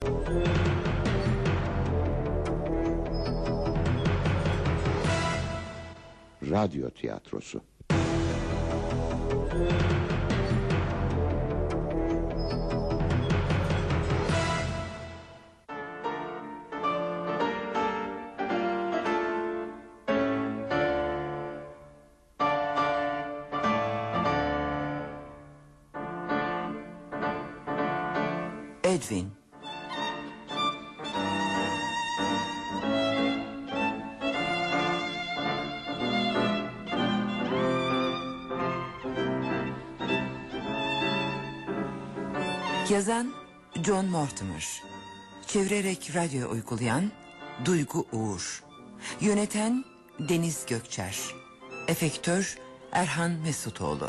Radyo tiyatrosu. Edwin. Yazan John Mortimer. Çevirerek radyo uygulayan Duygu Uğur. Yöneten Deniz Gökçer. Efektör Erhan Mesutoğlu.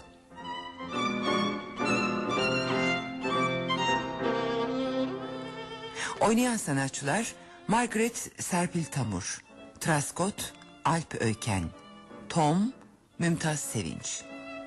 Oynayan sanatçılar Margaret Serpil Tamur, Traskot Alp Öyken, Tom Mümtaz Sevinç.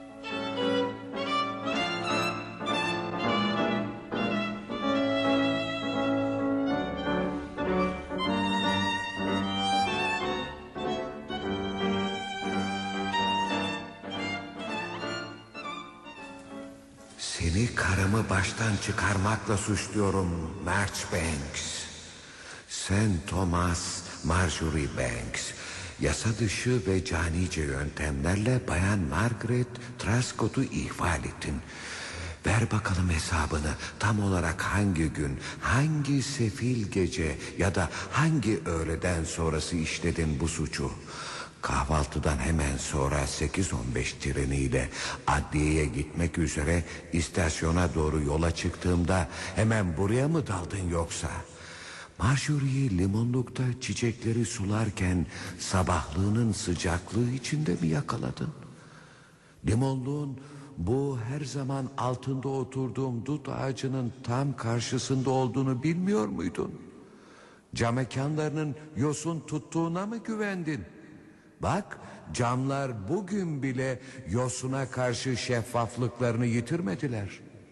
Seni karımı baştan çıkarmakla suçluyorum Marchbanks. Sen Thomas Marjorie Banks, yasa dışı ve canice yöntemlerle Bayan Margaret Truscott'u ihmal ettin. Ver bakalım hesabını, tam olarak hangi gün, hangi sefil gece ya da hangi öğleden sonrası işledin bu suçu? Kahvaltıdan hemen sonra 8:15 treniyle adliyeye gitmek üzere istasyona doğru yola çıktığımda hemen buraya mı daldın yoksa? Marjorie'yi limonlukta çiçekleri sularken sabahlığının sıcaklığı içinde mi yakaladın? Limonluğun bu her zaman altında oturduğum dut ağacının tam karşısında olduğunu bilmiyor muydun? Cam mekanlarının yosun tuttuğuna mı güvendin? Bak, camlar bugün bile yosuna karşı şeffaflıklarını yitirmediler.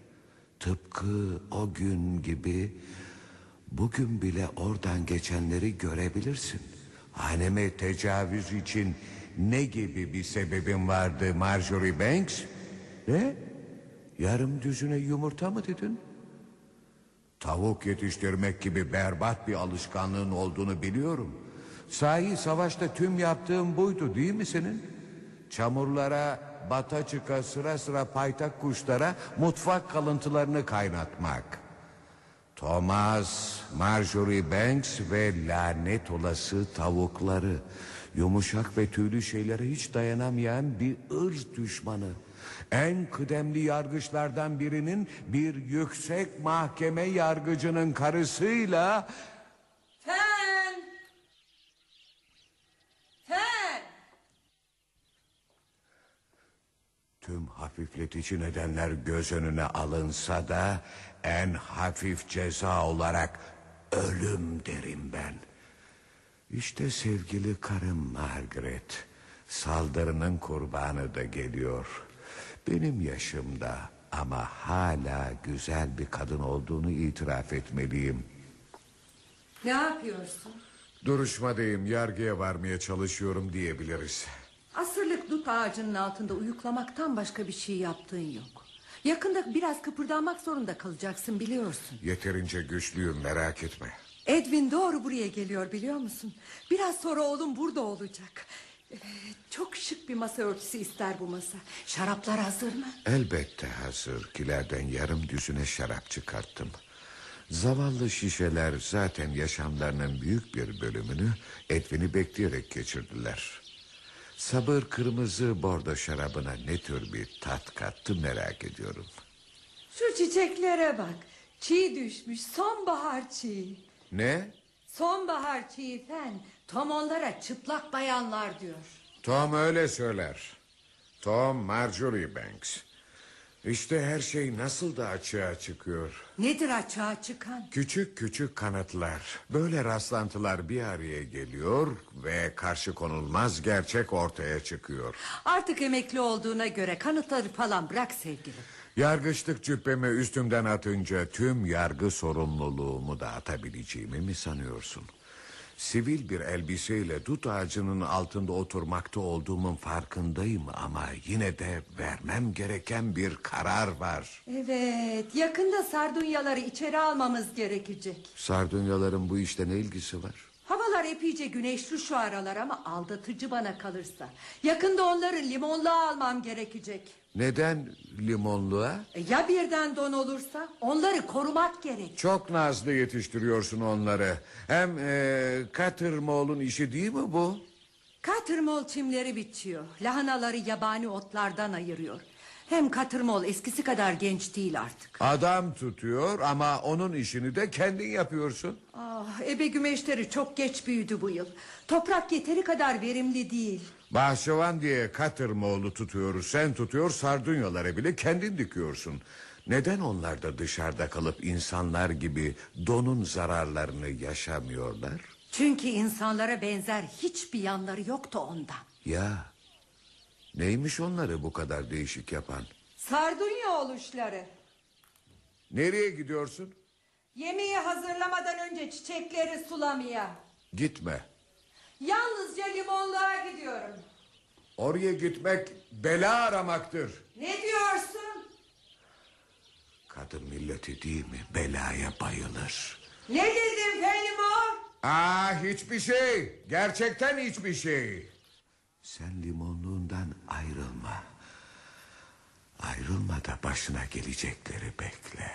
Tıpkı o gün gibi bugün bile oradan geçenleri görebilirsin. Haneme tecavüz için ne gibi bir sebebin vardı Marjorie Banks? Ne? Yarım düzine yumurta mı dedin? Tavuk yetiştirmek gibi berbat bir alışkanlığın olduğunu biliyorum. Sahi savaşta tüm yaptığın buydu değil mi senin? Çamurlara, bata çıka sıra sıra paytak kuşlara mutfak kalıntılarını kaynatmak. Thomas, Marjorie Banks ve lanet olası tavukları, yumuşak ve tüylü şeylere hiç dayanamayan bir ırz düşmanı. En kıdemli yargıçlardan birinin bir yüksek mahkeme yargıcının karısıyla... Tüm hafifletici nedenler göz önüne alınsa da en hafif ceza olarak ölüm derim ben. İşte sevgili karım Margaret, saldırının kurbanı da geliyor. Benim yaşımda ama hala güzel bir kadın olduğunu itiraf etmeliyim. Ne yapıyorsun? Duruşmadayım, yargıya varmaya çalışıyorum diyebiliriz. Asırlık dut ağacının altında uyuklamaktan başka bir şey yaptığın yok. Yakında biraz kıpırdamak zorunda kalacaksın, biliyorsun. Yeterince güçlüyüm, merak etme. Edwin doğru buraya geliyor, biliyor musun? Biraz sonra oğlum burada olacak. Çok şık bir masa örtüsü ister bu masa. Şaraplar hazır mı? Elbette hazır. Kilerden yarım düzine şarap çıkarttım. Zavallı şişeler zaten yaşamlarının büyük bir bölümünü Edwin'i bekleyerek geçirdiler. Sabır kırmızı bordo şarabına ne tür bir tat kattı merak ediyorum. Şu çiçeklere bak. Çiğ düşmüş, sonbahar çiğ. Ne? Sonbahar çiğ fen. Tom onlara çıplak bayanlar diyor. Tom öyle söyler. Tom Marjorie Banks. İşte her şey nasıl da açığa çıkıyor. Nedir açığa çıkan? Küçük küçük kanıtlar. Böyle rastlantılar bir araya geliyor ve karşı konulmaz gerçek ortaya çıkıyor. Artık emekli olduğuna göre kanıtları falan bırak sevgilim. Yargıçlık cübbemi üstümden atınca tüm yargı sorumluluğumu da atabileceğimi mi sanıyorsun? Sivil bir elbiseyle dut ağacının altında oturmakta olduğumun farkındayım ama yine de vermem gereken bir karar var. Evet, yakında sardunyaları içeri almamız gerekecek. Sardunyaların bu işte ne ilgisi var? Havalar epeyce güneşli şu aralar ama aldatıcı bana kalırsa. Yakında onları limonluğa almam gerekecek. Neden limonluğa? Ya birden don olursa? Onları korumak gerek. Çok nazlı yetiştiriyorsun onları. Hem Cattermole'un işi değil mi bu? Cattermole çimleri biçiyor. Lahanaları yabani otlardan ayırıyor. Hem Cattermole eskisi kadar genç değil artık. Adam tutuyor ama onun işini de kendin yapıyorsun. Ebe gümeşleri çok geç büyüdü bu yıl. Toprak yeteri kadar verimli değil. Bahçıvan diye Cattermole'u tutuyoruz. Sen tutuyor sardunyaları bile kendin dikiyorsun. Neden onlar da dışarıda kalıp insanlar gibi donun zararlarını yaşamıyorlar? Çünkü insanlara benzer hiçbir yanları yoktu ondan. Ya neymiş onları bu kadar değişik yapan? Sardunya oluşları. Nereye gidiyorsun? Yemeği hazırlamadan önce çiçekleri sulamaya. Gitme. Yalnızca limonluğa gidiyorum. Oraya gitmek bela aramaktır. Ne diyorsun? Kadın milleti değil mi belaya bayılır. Ne dedin Fenimore? Hiçbir şey. Gerçekten hiçbir şey. Sen limonluğundan ayrılma. Ayrılma da başına gelecekleri bekle.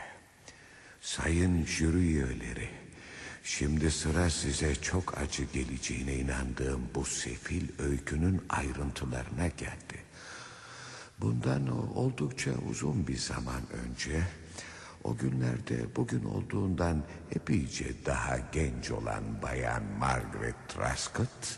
Sayın jüri üyeleri, şimdi sıra size çok acı geleceğine inandığım bu sefil öykünün ayrıntılarına geldi. Bundan oldukça uzun bir zaman önce, o günlerde bugün olduğundan epeyce daha genç olan bayan Margaret Truscott,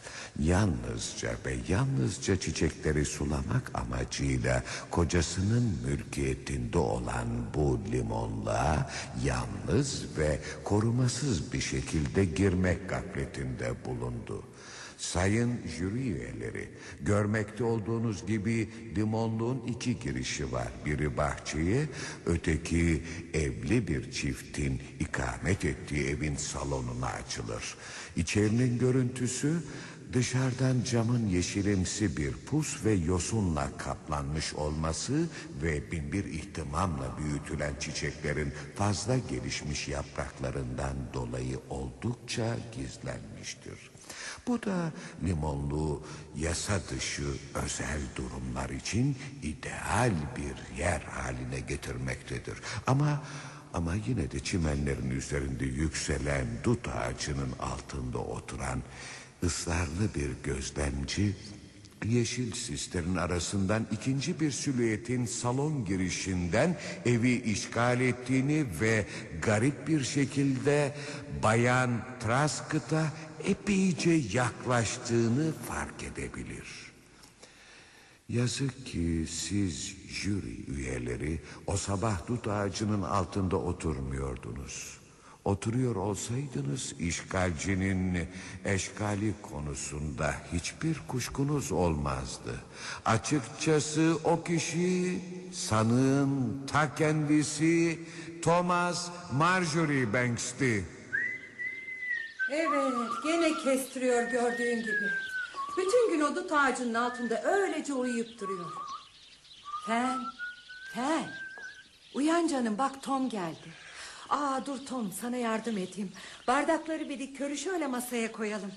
yalnızca çiçekleri sulamak amacıyla kocasının mülkiyetinde olan bu limonluğa yalnız ve korumasız bir şekilde girmek gafletinde bulundu. Sayın jüri üyeleri, görmekte olduğunuz gibi limonluğun 2 girişi var. Biri bahçeye, öteki evli bir çiftin ikamet ettiği evin salonuna açılır. İçerinin görüntüsü dışarıdan camın yeşilimsi bir pus ve yosunla kaplanmış olması ve binbir ihtimamla büyütülen çiçeklerin fazla gelişmiş yapraklarından dolayı oldukça gizlenmiştir. Bu da limonluğu yasa dışı özel durumlar için ideal bir yer haline getirmektedir. Ama yine de çimenlerin üzerinde yükselen dut ağacının altında oturan ısrarlı bir gözlemci, yeşil sislerin arasından ikinci bir silüetin salon girişinden evi işgal ettiğini ve garip bir şekilde bayan Truscott'a epeyce yaklaştığını fark edebilir. Yazık ki siz jüri üyeleri o sabah dut ağacının altında oturmuyordunuz. Oturuyor olsaydınız işgalcinin eşkali konusunda hiçbir kuşkunuz olmazdı. Açıkçası o kişi sanığın ta kendisi Thomas Marjorie Banks'ti. Evet, gene kestiriyor gördüğün gibi. Bütün gün o dut ağacının altında öylece uyuyup duruyor. Fen. Uyan canım, bak Tom geldi. Dur Tom, sana yardım edeyim. Bardakları bir likörü şöyle masaya koyalım.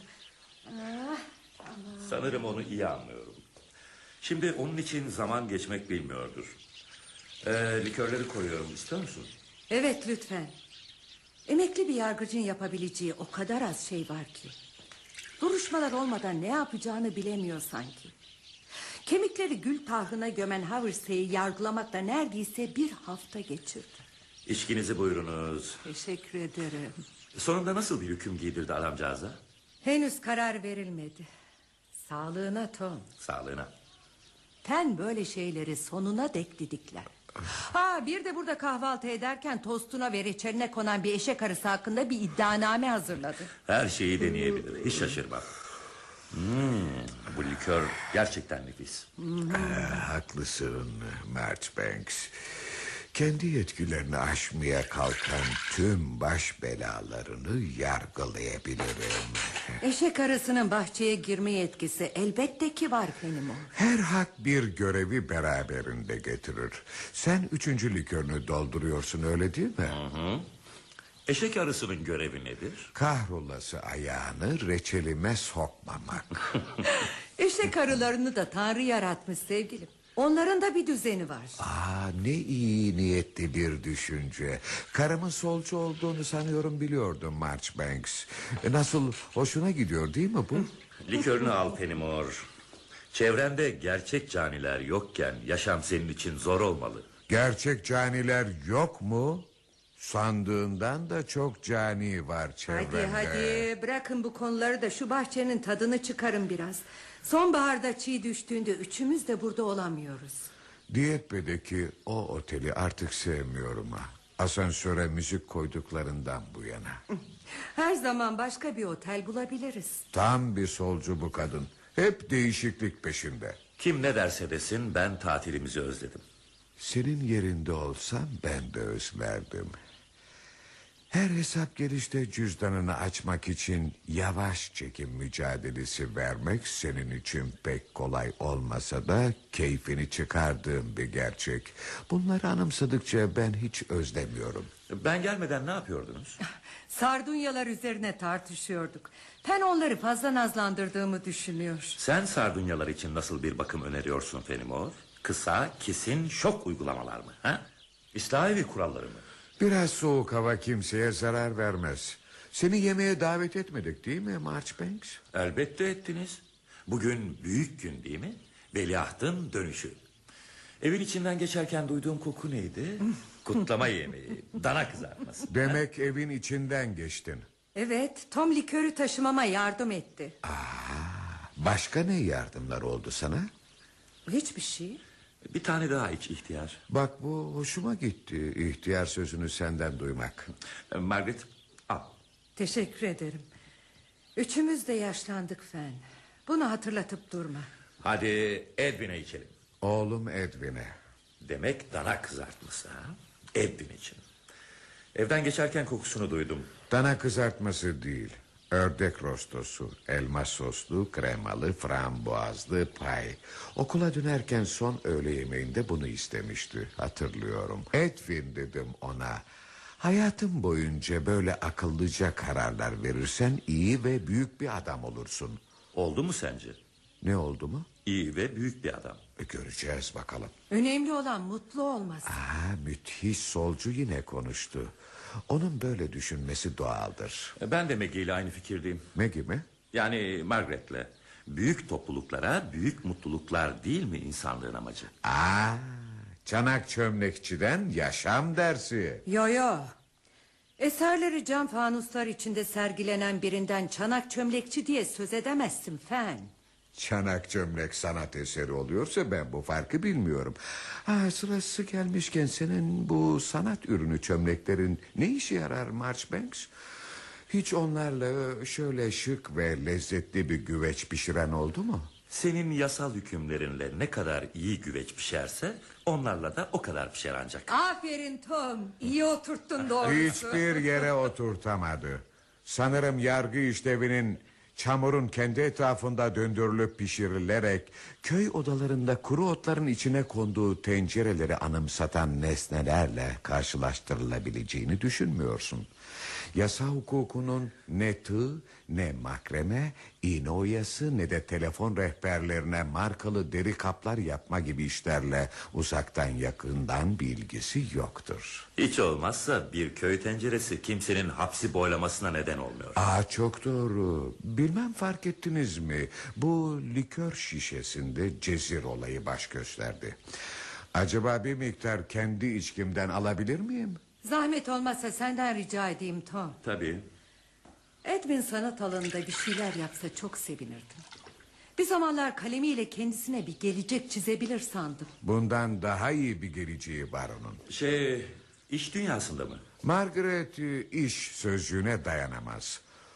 Sanırım onu iyi anlıyorum. Şimdi onun için zaman geçmek bilmiyordur. Likörleri koyuyorum, istiyor musun? Evet, lütfen. Emekli bir yargıcın yapabileceği o kadar az şey var ki. Duruşmalar olmadan ne yapacağını bilemiyor sanki. Kemikleri gül tahrına gömen Haversey'i yargılamakla neredeyse bir hafta geçirdi. İçkinizi buyurunuz. Teşekkür ederim. Sonunda nasıl bir hüküm giydirdi adamcağıza? Henüz karar verilmedi. Sağlığına Tom. Sağlığına. Pen böyle şeyleri sonuna dek didikler. Bir de burada kahvaltı ederken tostuna ve reçeline konan bir eşek arısı hakkında bir iddianame hazırladı. Her şeyi deneyebilir, hiç şaşırmam. Bu likör gerçekten nefis. Haklısın Marchbanks. kendi yetkilerini aşmaya kalkan tüm baş belalarını yargılayabilirim. Eşek arısının bahçeye girme yetkisi elbette ki var Fenimore. Her hak bir görevi beraberinde getirir. Sen 3. likörünü dolduruyorsun, öyle değil mi? Hı. Eşek arısının görevi nedir? Kahrolası ayağını reçelime sokmamak. Eşek arılarını da Tanrı yaratmış sevgilim. Onların da bir düzeni var. Ne iyi niyetli bir düşünce. Karımın solcu olduğunu sanıyorum, biliyordum Marchbanks. Nasıl, hoşuna gidiyor değil mi bu? Likörünü al Fenimore. Çevrende gerçek caniler yokken yaşam senin için zor olmalı. Gerçek caniler yok mu? Sandığından da çok cani var çevremde. Hadi bırakın bu konuları da şu bahçenin tadını çıkarın biraz. Sonbaharda çiğ düştüğünde üçümüz de burada olamıyoruz. Diyetbe'deki o oteli artık sevmiyorum ha. Asansöre müzik koyduklarından bu yana. Her zaman başka bir otel bulabiliriz. Tam bir solcu bu kadın. Hep değişiklik peşinde. Kim ne derse desin ben tatilimizi özledim. Senin yerinde olsam ben de özlerdim. Her hesap gelişte cüzdanını açmak için yavaş çekim mücadelesi vermek senin için pek kolay olmasa da keyfini çıkardığım bir gerçek. Bunları anımsadıkça ben hiç özlemiyorum. Ben gelmeden ne yapıyordunuz? Sardunyalar üzerine tartışıyorduk. Ben onları fazla nazlandırdığımı düşünüyor. Sen sardunyalar için nasıl bir bakım öneriyorsun Fenimore? Kısa, kesin, şok uygulamalar mı? Ha? İslahi kuralları mı? Biraz soğuk hava kimseye zarar vermez. Seni yemeğe davet etmedik değil mi Marchbanks? Elbette ettiniz. Bugün büyük gün değil mi? Veliahtın dönüşü. Evin içinden geçerken duyduğum koku neydi? Kutlama yemeği, dana kızartması. Demek evin içinden geçtin. Evet, Tom likörü taşımama yardım etti. Başka ne yardımlar oldu sana? Hiçbir şey. Bir tane daha iç ihtiyar. Bak, bu hoşuma gitti, ihtiyar sözünü senden duymak. Margaret, al. Teşekkür ederim. Üçümüz de yaşlandık Fen. Bunu hatırlatıp durma. Hadi Edwin'e içelim. Oğlum Edwin'e. Demek dana kızartması ha? Edwin için. Evden geçerken kokusunu duydum. Dana kızartması değil, ördek rostosu, elma soslu, kremalı, frambuazlı pay. Okula dönerken son öğle yemeğinde bunu istemişti, hatırlıyorum. Edwin dedim ona. Hayatım boyunca böyle akıllıca kararlar verirsen iyi ve büyük bir adam olursun. Oldu mu sence? Ne oldu mu? İyi ve büyük bir adam. Göreceğiz bakalım. Önemli olan mutlu olması. Müthiş solcu yine konuştu. Onun böyle düşünmesi doğaldır. Ben de Maggie ile aynı fikirdeyim. Maggie mi? Yani Margaret'le. Büyük topluluklara büyük mutluluklar değil mi insanlığın amacı? Çanak çömlekçiden yaşam dersi. Yo. Eserleri cam fanuslar içinde sergilenen birinden çanak çömlekçi diye söz edemezsin Fen. Çanak çömlek sanat eseri oluyorsa ben bu farkı bilmiyorum. Sırası gelmişken senin bu sanat ürünü çömleklerin ne işe yarar Marchbanks? Hiç onlarla şöyle şık ve lezzetli bir güveç pişiren oldu mu? Senin yasal hükümlerinle ne kadar iyi güveç pişerse onlarla da o kadar pişer ancak. Aferin Tom. İyi oturttun doğrusu. Hiçbir yere oturtamadı. Sanırım yargı işlevinin çamurun kendi etrafında döndürülüp pişirilerek köy odalarında kuru otların içine konduğu tencereleri anımsatan nesnelerle karşılaştırılabileceğini düşünmüyorsun. Yasa hukukunun ne tığ, ne makreme, iğne oyası, ne de telefon rehberlerine markalı deri kaplar yapma gibi işlerle uzaktan yakından bir ilgisi yoktur. Hiç olmazsa bir köy tenceresi kimsenin hapsi boylamasına neden olmuyor. Çok doğru. Bilmem fark ettiniz mi? Bu likör şişesinde cezir olayı baş gösterdi. Acaba bir miktar kendi içkimden alabilir miyim? Zahmet olmazsa senden rica edeyim Tom. Tabii. Edwin sanat alanında bir şeyler yapsa çok sevinirdim. Bir zamanlar kalemiyle kendisine bir gelecek çizebilir sandım. Bundan daha iyi bir geleceği var onun. İş dünyasında mı? Margaret iş sözcüğüne dayanamaz.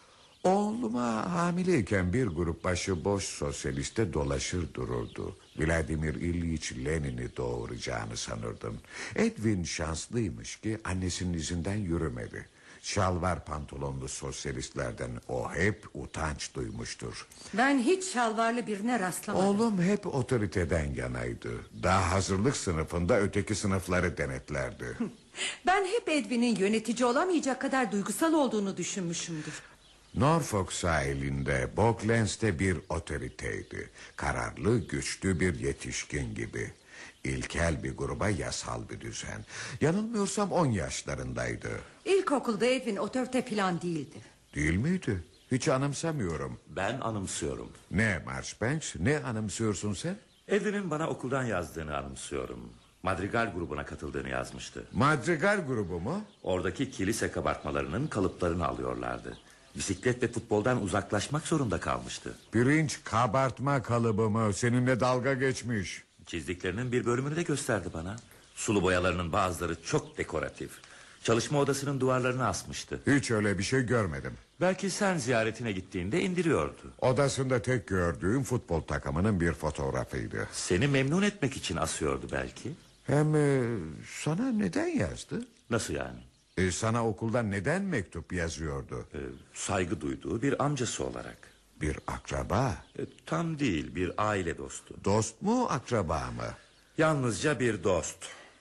Oğluma hamileyken bir grup başıboş sosyaliste dolaşır dururdu. Vladimir İlyich Lenin'i doğuracağını sanırdım. Edwin şanslıymış ki annesinin izinden yürümedi. Şalvar pantolonlu sosyalistlerden o hep utanç duymuştur. Ben hiç şalvarlı birine rastlamadım. Oğlum hep otoriteden yanaydı. Daha hazırlık sınıfında öteki sınıfları denetlerdi. Ben hep Edwin'in yönetici olamayacak kadar duygusal olduğunu düşünmüşümdür. Norfolk sahilinde Boglens'te bir otoriteydi. Kararlı, güçlü bir yetişkin gibi. İlkel bir gruba yasal bir düzen. Yanılmıyorsam 10 yaşlarındaydı. İlkokulda Edwin otorite falan değildi. Değil miydi? Hiç anımsamıyorum. Ben anımsıyorum. Ne Marchbanks, ne anımsıyorsun sen? Edwin'in bana okuldan yazdığını anımsıyorum. Madrigal grubuna katıldığını yazmıştı. Madrigal grubu mu? Oradaki kilise kabartmalarının kalıplarını alıyorlardı. Bisiklet ve futboldan uzaklaşmak zorunda kalmıştı. Pirinç kabartma kalıbı mı? Seninle dalga geçmiş. Çizdiklerinin bir bölümünü de gösterdi bana. Sulu boyalarının bazıları çok dekoratif. Çalışma odasının duvarlarına asmıştı. Hiç öyle bir şey görmedim. Belki sen ziyaretine gittiğinde indiriyordu. Odasında tek gördüğüm futbol takımının bir fotoğrafıydı. Seni memnun etmek için asıyordu belki. Hem sana neden yazdı? Nasıl yani? Sana okuldan neden mektup yazıyordu? Saygı duyduğu bir amcası olarak. Bir akraba. Tam değil, bir aile dostu. Dost mu akraba mı? Yalnızca bir dost.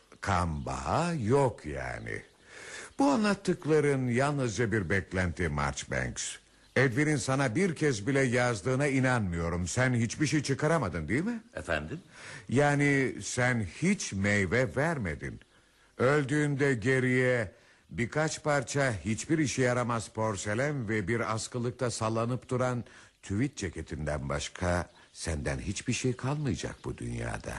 Kan bağı yok yani. Bu anlattıkların yalnızca bir beklenti Marchbanks. Edwin'in sana bir kez bile yazdığına inanmıyorum. Sen hiçbir şey çıkaramadın değil mi? Efendim? Yani sen hiç meyve vermedin. Öldüğünde geriye birkaç parça hiçbir işe yaramaz porselen ve bir askılıkta sallanıp duran tüvit ceketinden başka senden hiçbir şey kalmayacak bu dünyada.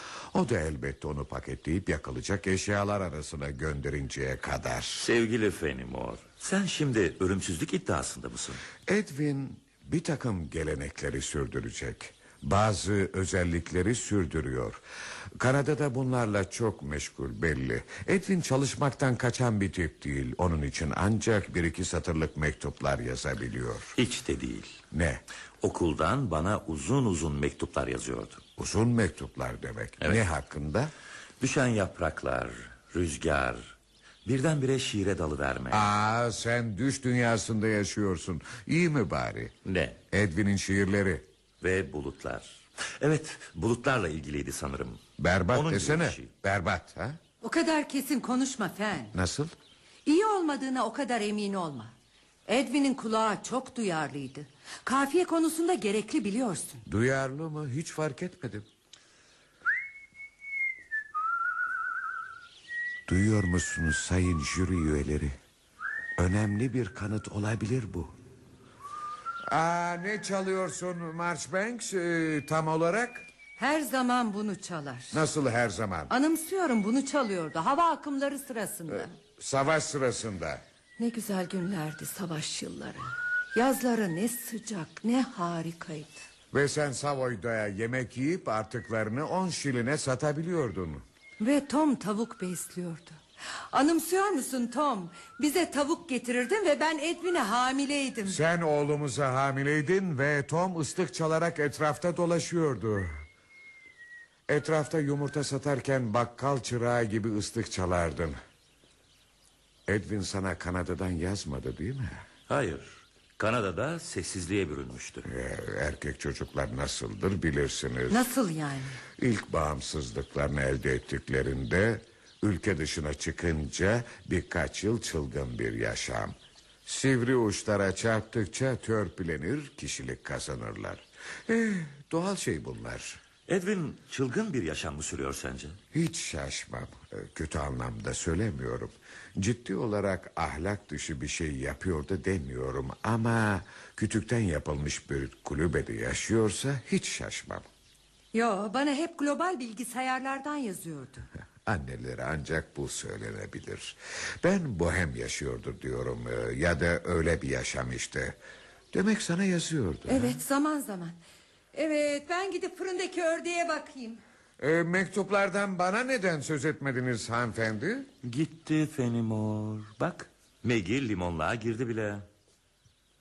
O da elbette onu paketleyip yakılacak eşyalar arasına gönderinceye kadar. Sevgili Fenimore, sen şimdi ölümsüzlük iddiasında mısın? Edwin bir takım gelenekleri sürdürecek. Bazı özellikleri sürdürüyor. Kanada'da bunlarla çok meşgul belli. Edwin çalışmaktan kaçan bir tip değil. Onun için ancak bir iki satırlık mektuplar yazabiliyor. Hiç de değil. Ne? Okuldan bana uzun uzun mektuplar yazıyordu. Uzun mektuplar demek. Evet. Ne hakkında? Düşen yapraklar, rüzgar, birdenbire şiire dalıverme. Aa, sen düş dünyasında yaşıyorsun. İyi mi bari? Ne? Edwin'in şiirleri. Ve bulutlar. Evet, bulutlarla ilgiliydi sanırım. Berbat Onun gibi desene. bir şey. Berbat ha? O kadar kesin konuşma Fen. Nasıl? İyi olmadığına o kadar emin olma. Edwin'in kulağı çok duyarlıydı. Kafiye konusunda gerekli biliyorsun. Duyarlı mı? Hiç fark etmedim. Duyuyor musunuz sayın jüri üyeleri? Önemli bir kanıt olabilir bu. Ne çalıyorsun Marchbanks tam olarak? Her zaman bunu çalar. Nasıl her zaman? Anımsıyorum bunu çalıyordu hava akımları sırasında. Savaş sırasında. Ne güzel günlerdi savaş yılları. Yazları ne sıcak ne harikaydı. Ve sen Savoy'da yemek yiyip artıklarını 10 şiline satabiliyordun. Ve Tom tavuk besliyordu. Anımsıyor musun Tom? Bize tavuk getirirdin ve ben Edwin'e hamileydim. Sen oğlumuza hamileydin ve Tom ıslık çalarak etrafta dolaşıyordu. Etrafta yumurta satarken bakkal çırağı gibi ıslık çalardın. Edwin sana Kanada'dan yazmadı değil mi? Hayır, Kanada'da sessizliğe bürünmüştü. Erkek çocuklar nasıldır bilirsiniz. Nasıl yani? İlk bağımsızlıklarını elde ettiklerinde ülke dışına çıkınca birkaç yıl çılgın bir yaşam. Sivri uçlara çarptıkça törpülenir, kişilik kazanırlar. Doğal şey bunlar. Edwin çılgın bir yaşam mı sürüyor sence? Hiç şaşmam. Kötü anlamda söylemiyorum. Ciddi olarak ahlak dışı bir şey yapıyor da demiyorum. Ama kütükten yapılmış bir kulübede yaşıyorsa hiç şaşmam. Yo, bana hep global bilgisayarlardan yazıyordu. Annelere ancak bu söylenebilir. Ben bohem yaşıyordur diyorum. Ya da öyle bir yaşam işte. Demek sana yazıyordu. Evet, zaman zaman. Evet, ben gidip fırındaki ördeğe bakayım. Mektuplardan bana neden söz etmediniz hanımefendi? Gitti Fenimore. Bak, Maggie limonluğa girdi bile.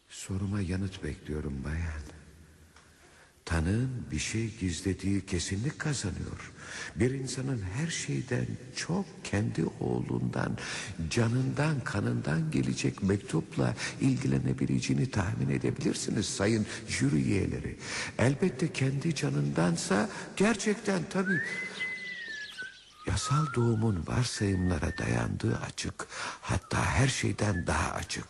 Soruma yanıt bekliyorum bayan. Tanığın bir şey gizlediği kesinlik kazanıyor. Bir insanın her şeyden çok kendi oğlundan, canından, kanından gelecek mektupla ilgilenebileceğini tahmin edebilirsiniz sayın jüri üyeleri. Elbette kendi canındansa gerçekten tabii. Yasal doğumun varsayımlara dayandığı açık, hatta her şeyden daha açık.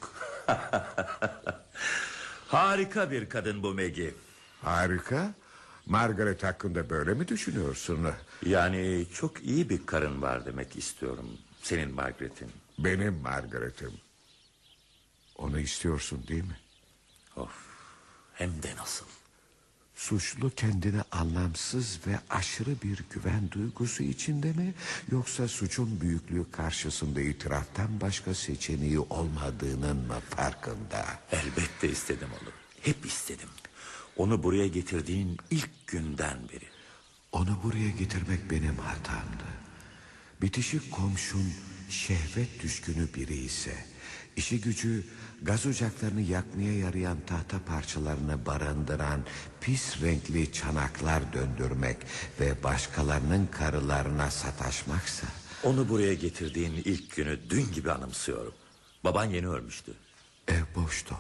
Harika bir kadın bu Maggie. Harika. Margaret hakkında böyle mi düşünüyorsun? Yani çok iyi bir karın var demek istiyorum. Senin Margaret'in. Benim Margaret'im. Onu istiyorsun değil mi? Of, hem de nasıl. Suçlu kendine anlamsız ve aşırı bir güven duygusu içinde mi? Yoksa suçun büyüklüğü karşısında itiraftan başka seçeneği olmadığının mı farkında? Elbette istedim onu. Hep istedim. Onu buraya getirdiğin ilk günden beri. Onu buraya getirmek benim hatamdı. Bitişik komşun şehvet düşkünü biri ise, işi gücü gaz ocaklarını yakmaya yarayan tahta parçalarını barındıran pis renkli çanaklar döndürmek ve başkalarının karılarına sataşmaksa... Onu buraya getirdiğin ilk günü dün gibi anımsıyorum. Baban yeni ölmüştü. Ev boştu.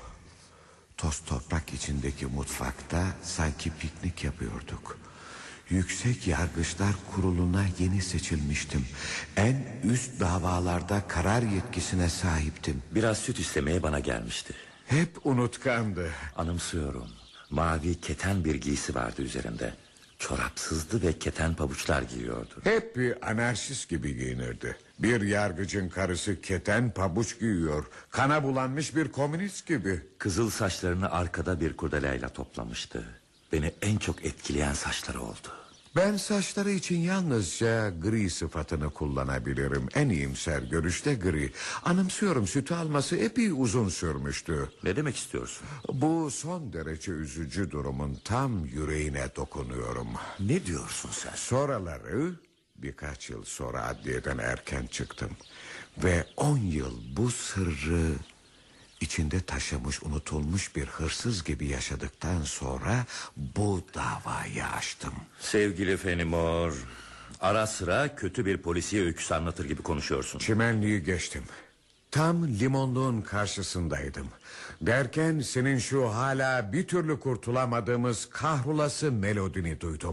Toz toprak içindeki mutfakta sanki piknik yapıyorduk. Yüksek Yargıçlar Kurulu'na yeni seçilmiştim. En üst davalarda karar yetkisine sahiptim. Biraz süt istemeye bana gelmişti. Hep unutkandı. Anımsıyorum. Mavi keten bir giysi vardı üzerinde. Çorapsızdı ve keten pabuçlar giyiyordu. Hep bir anarşist gibi giyinirdi. Bir yargıcın karısı keten pabuç giyiyor. Kana bulanmış bir komünist gibi. Kızıl saçlarını arkada bir kurdeleyle toplamıştı. Beni en çok etkileyen saçları oldu. Ben saçları için yalnızca gri sıfatını kullanabilirim. En iyimser görüşte gri. Anımsıyorum, sütü alması epey uzun sürmüştü. Ne demek istiyorsun? Bu son derece üzücü durumun tam yüreğine dokunuyorum. Ne diyorsun sen? Sonraları birkaç yıl sonra adliyeden erken çıktım. Ve 10 yıl bu sırrı içinde taşımış, unutulmuş bir hırsız gibi yaşadıktan sonra bu davayı açtım. Sevgili Fenimore, ara sıra kötü bir polisiye öyküsü anlatır gibi konuşuyorsun. Çimenliği geçtim. Tam limonluğun karşısındaydım. Derken senin şu hala bir türlü kurtulamadığımız kahrolası melodini duydum.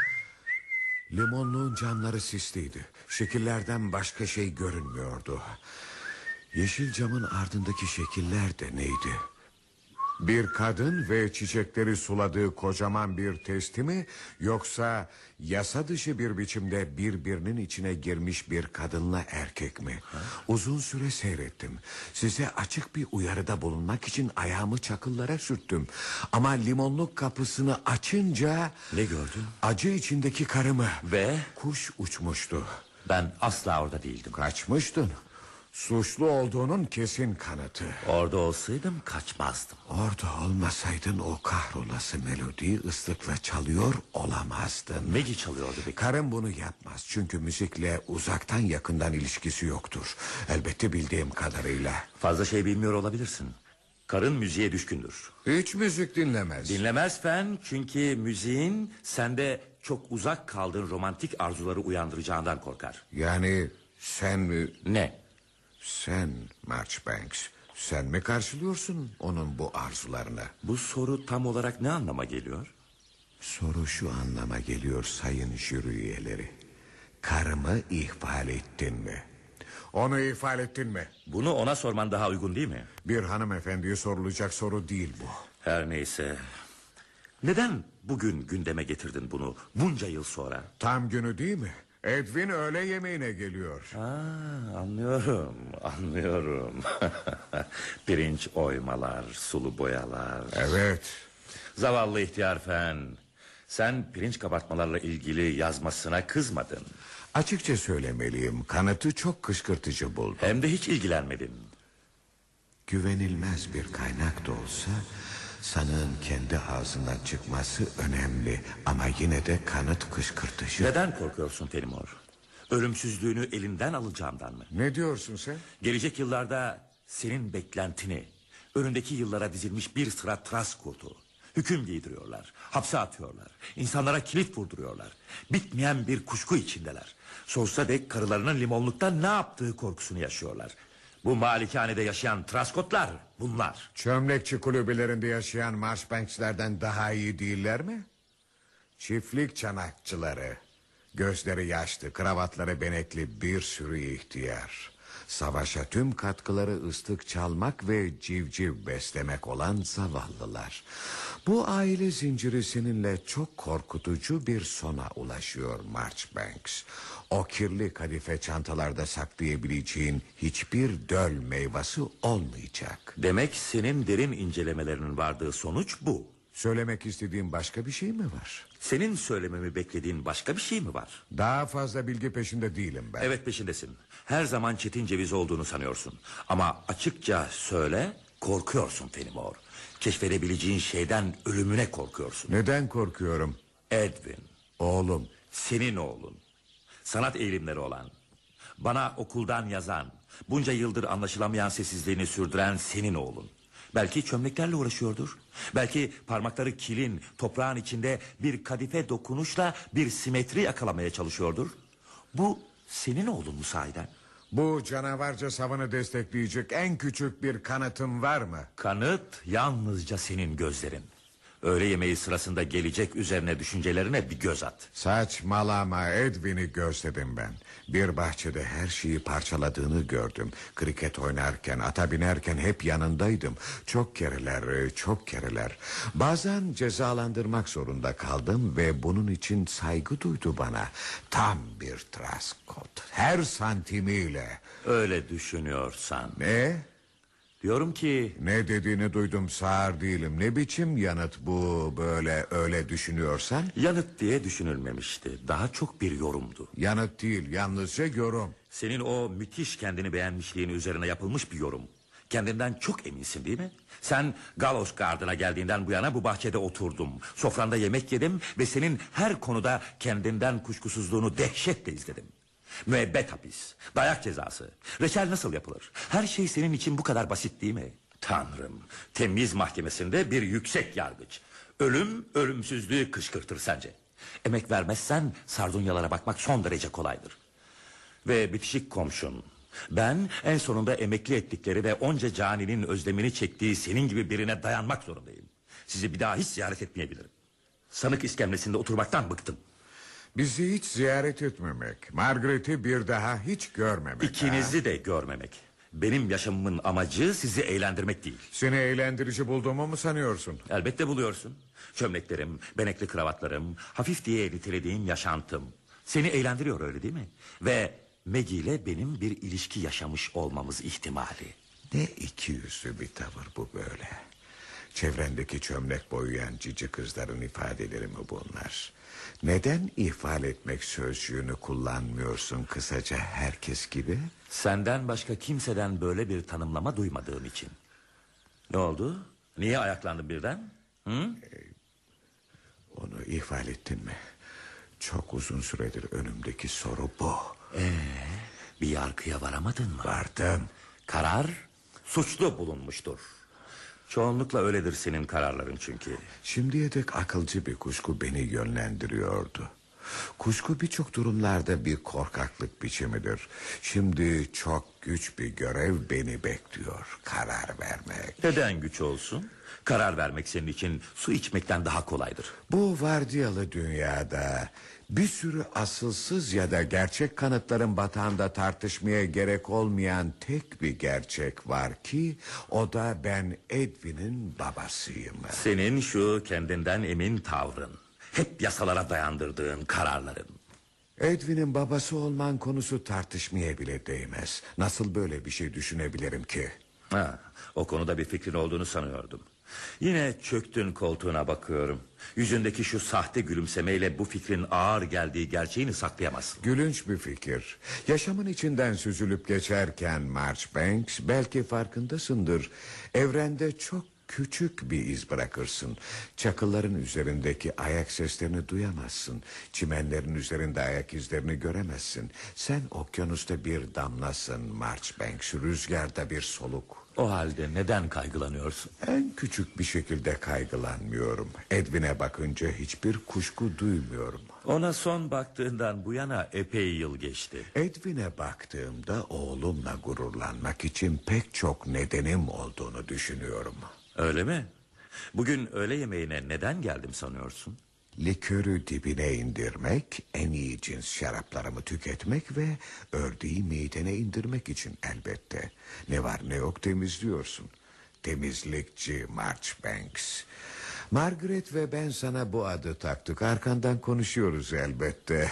Limonluğun camları sisliydi. Şekillerden başka şey görünmüyordu. Yeşil camın ardındaki şekiller de neydi? Bir kadın ve çiçekleri suladığı kocaman bir testi mi? Yoksa yasa dışı bir biçimde birbirinin içine girmiş bir kadınla erkek mi? Uzun süre seyrettim. Size açık bir uyarıda bulunmak için ayağımı çakıllara sürttüm. Ama limonluk kapısını açınca... Ne gördün? Acı içindeki karımı. Ve? Kuş uçmuştu. Ben asla orada değildim. Kaçmıştın. Suçlu olduğunun kesin kanıtı. Orada olsaydım kaçmazdım. Orada olmasaydın o kahrolası melodiyi ıslıkla çalıyor olamazdın. Maggie çalıyordu peki. Karım bunu yapmaz çünkü müzikle uzaktan yakından ilişkisi yoktur. Elbette bildiğim kadarıyla. Fazla şey bilmiyor olabilirsin. Karın müziğe düşkündür. Hiç müzik dinlemez. Dinlemez Fen, çünkü müziğin sende çok uzak kaldığın romantik arzuları uyandıracağından korkar. Yani sen mi... Ne? Sen Marchbanks, sen mi karşılıyorsun onun bu arzularını? Bu soru tam olarak ne anlama geliyor? Soru şu anlama geliyor sayın jüri üyeleri. Karımı ihmal ettin mi? Onu ihmal ettin mi? Bunu ona sorman daha uygun değil mi? Bir hanımefendiye sorulacak soru değil bu. Her neyse. Neden bugün gündeme getirdin bunu bunca yıl sonra? Tam günü değil mi? Edwin öğle yemeğine geliyor. Anlıyorum. Pirinç oymalar, sulu boyalar. Evet. Zavallı ihtiyar Fen. Sen pirinç kabartmalarla ilgili yazmasına kızmadın. Açıkça söylemeliyim, kanıtı çok kışkırtıcı buldum. Hem de hiç ilgilenmedin. Güvenilmez bir kaynak da olsa... sanığın kendi ağzından çıkması önemli. Ama yine de kanıt kışkırtıcı. Neden korkuyorsun Fenimore? Ölümsüzlüğünü elinden alacağımdan mı? Ne diyorsun sen? Gelecek yıllarda senin beklentini, Önündeki yıllara dizilmiş bir sıra Trascott'u. Hüküm giydiriyorlar, hapse atıyorlar, insanlara kilit vurduruyorlar. Bitmeyen bir kuşku içindeler. Sonsuza dek karılarının limonlukta ne yaptığı korkusunu yaşıyorlar. Bu malikanede yaşayan Trascott'lar bunlar. Çömlekçi kulübelerinde yaşayan Marchbanks'lerden daha iyi değiller mi? Çiftlik çanakçıları, gözleri yaşlı, kravatları benekli bir sürü ihtiyar. Savaşa tüm katkıları ıslık çalmak ve civciv beslemek olan zavallılar. Bu aile zinciri seninle çok korkutucu bir sona ulaşıyor Marchbanks. O kirli kadife çantalarda saklayabileceğin hiçbir döl meyvesi olmayacak. Demek senin derin incelemelerinin vardığı sonuç bu. Söylemek istediğin başka bir şey mi var? Senin söylememi beklediğin başka bir şey mi var? Daha fazla bilgi peşinde değilim ben. Evet, peşindesin. Her zaman çetin ceviz olduğunu sanıyorsun. Ama açıkça söyle, korkuyorsun Fenimore. Keşfedebileceğin şeyden ölümüne korkuyorsun. Neden korkuyorum? Edwin. Oğlum. Senin oğlun. Sanat eğilimleri olan, bana okuldan yazan, bunca yıldır anlaşılamayan sessizliğini sürdüren senin oğlun. Belki çömleklerle uğraşıyordur. Belki parmakları kilin, toprağın içinde bir kadife dokunuşla bir simetri yakalamaya çalışıyordur. Bu senin oğlun mu sahiden? Bu canavarca savını destekleyecek en küçük bir kanıtın var mı? Kanıt yalnızca senin gözlerin. Öğle yemeği sırasında gelecek üzerine düşüncelerine bir göz at. Saçmalama, Edwin'i gözledim ben. Bir bahçede her şeyi parçaladığını gördüm. Kriket oynarken, ata binerken hep yanındaydım. Çok kereler. Bazen cezalandırmak zorunda kaldım ve bunun için saygı duydu bana. Tam bir Trascott, her santimiyle. Öyle düşünüyorsan. Ne? Diyorum ki... Ne dediğini duydum, sağır değilim. Ne biçim yanıt bu, böyle öyle düşünüyorsan? Yanıt diye düşünülmemişti. Daha çok bir yorumdu. Yanıt değil, yalnızca yorum. Senin o müthiş kendini beğenmişliğini üzerine yapılmış bir yorum. Kendinden çok eminsin değil mi? Sen Gallows Garden'a geldiğinden bu yana bu bahçede oturdum. Sofranda yemek yedim ve senin her konuda kendinden kuşkusuzluğunu dehşetle izledim. Müebbet hapis, dayak cezası, reçel nasıl yapılır? Her şey senin için bu kadar basit değil mi? Tanrım, temyiz mahkemesinde bir yüksek yargıç. Ölüm, ölümsüzlüğü kışkırtır sence. Emek vermezsen sardunyalara bakmak son derece kolaydır. Ve bitişik komşun. Ben en sonunda emekli ettikleri ve onca caninin özlemini çektiği senin gibi birine dayanmak zorundayım. Sizi bir daha hiç ziyaret etmeyebilirim. Sanık iskemlesinde oturmaktan bıktım. Bizi hiç ziyaret etmemek, Margaret'i bir daha hiç görmemek. İkinizi de görmemek. Benim yaşamımın amacı sizi eğlendirmek değil. Seni eğlendirici bulduğumu mu sanıyorsun? Elbette buluyorsun. Çömleklerim, benekli kravatlarım, hafif diye nitelediğim yaşantım. Seni eğlendiriyor öyle değil mi? Ve Maggie ile benim bir ilişki yaşamış olmamız ihtimali. Ne ikiyüzlü bir tavır bu böyle. Çevrendeki çömlek boyayan cici kızların ifadeleri mi bunlar? Neden ifade etmek sözcüğünü kullanmıyorsun kısaca herkes gibi? Senden başka kimseden böyle bir tanımlama duymadığım için. Ne oldu? Niye ayaklandın birden? Hı? Onu ifade ettin mi? Çok uzun süredir önümdeki soru bu. Bir yargıya varamadın mı? Vardım. Karar suçlu bulunmuştur. Çoğunlukla öyledir senin kararların çünkü. Şimdiye dek akılcı bir kuşku beni yönlendiriyordu. Kuşku birçok durumlarda bir korkaklık biçimidir. Şimdi çok güç bir görev beni bekliyor. Karar vermek. Neden güç olsun? Karar vermek senin için su içmekten daha kolaydır. Bu vardiyalı dünyada bir sürü asılsız ya da gerçek kanıtların batağında tartışmaya gerek olmayan tek bir gerçek var ki o da ben Edwin'in babasıyım. Senin şu kendinden emin tavrın, hep yasalara dayandırdığın kararların. Edwin'in babası olman konusu tartışmaya bile değmez. Nasıl böyle bir şey düşünebilirim ki? O konuda bir fikrin olduğunu sanıyordum. Yine çöktün koltuğuna bakıyorum. Yüzündeki şu sahte gülümsemeyle bu fikrin ağır geldiği gerçeğini saklayamazsın. Gülünç bir fikir. Yaşamın içinden süzülüp geçerken Marchbanks, belki farkındasındır. Evrende çok küçük bir iz bırakırsın. Çakılların üzerindeki ayak seslerini duyamazsın. Çimenlerin üzerinde ayak izlerini göremezsin. Sen okyanusta bir damlasın Marchbanks, rüzgarda bir soluk. O halde neden kaygılanıyorsun? En küçük bir şekilde kaygılanmıyorum. Edwin'e bakınca hiçbir kuşku duymuyorum. Ona son baktığından bu yana epey yıl geçti. Edwin'e baktığımda oğlumla gururlanmak için pek çok nedenim olduğunu düşünüyorum. Öyle mi? Bugün öğle yemeğine neden geldim sanıyorsun? Likörü dibine indirmek, en iyi cins şaraplarımı tüketmek ve ördeği midene indirmek için elbette. Ne var ne yok temizliyorsun. Temizlikçi Marchbanks. Margaret ve ben sana bu adı taktık. Arkandan konuşuyoruz elbette.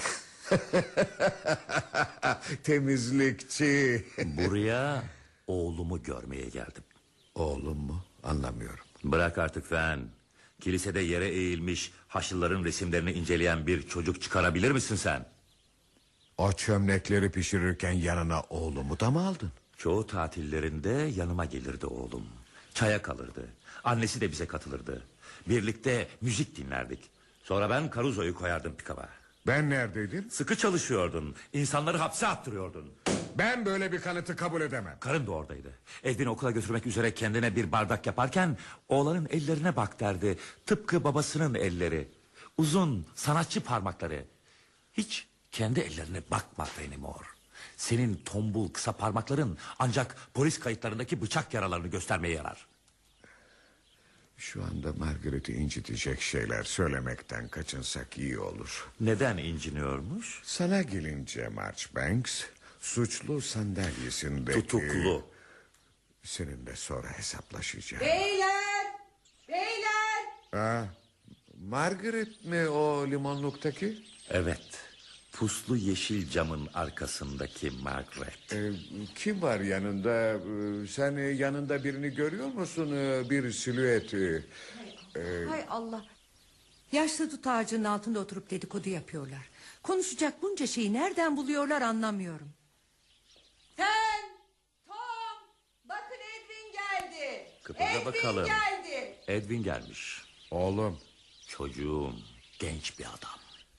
Temizlikçi. Buraya oğlumu görmeye geldim. Oğlum mu? Anlamıyorum. Bırak artık Fen. Kilisede yere eğilmiş Haçlıların resimlerini inceleyen bir çocuk çıkarabilir misin sen? O çömlekleri pişirirken yanına oğlumu da mı aldın? Çoğu tatillerinde yanıma gelirdi oğlum. Çaya kalırdı. Annesi de bize katılırdı. Birlikte müzik dinlerdik. Sonra ben Caruso'yu koyardım pikaba. Ben neredeydim? Sıkı çalışıyordun. İnsanları hapse attırıyordun. Ben böyle bir kanıtı kabul edemem. Karın da oradaydı. Edwin'i okula götürmek üzere kendine bir bardak yaparken oğlanın ellerine bak derdi. Tıpkı babasının elleri. Uzun sanatçı parmakları. Hiç kendi ellerine bakma Fenimore. Senin tombul kısa parmakların ancak polis kayıtlarındaki bıçak yaralarını göstermeye yarar. Şu anda Margaret'i incitecek şeyler söylemekten kaçınsak iyi olur. Neden inciniyormuş? Sana gelince Marchbanks, suçlu sandalyesindeki... Tutuklu. Seninle sonra hesaplaşacağım. Beyler! Beyler! Ha, Margaret mi o limonluktaki? Evet. Puslu yeşil camın arkasındaki Margaret. Kim var yanında? Sen yanında birini görüyor musun? Bir silüet. Hay Allah. Yaşlı dut ağacının altında oturup dedikodu yapıyorlar. Konuşacak bunca şeyi nereden buluyorlar anlamıyorum. Sen, Tom, bakın Edwin geldi. Kıpırda Edwin bakalım. geldi. Edwin gelmiş. Oğlum. Çocuğum, genç bir adam.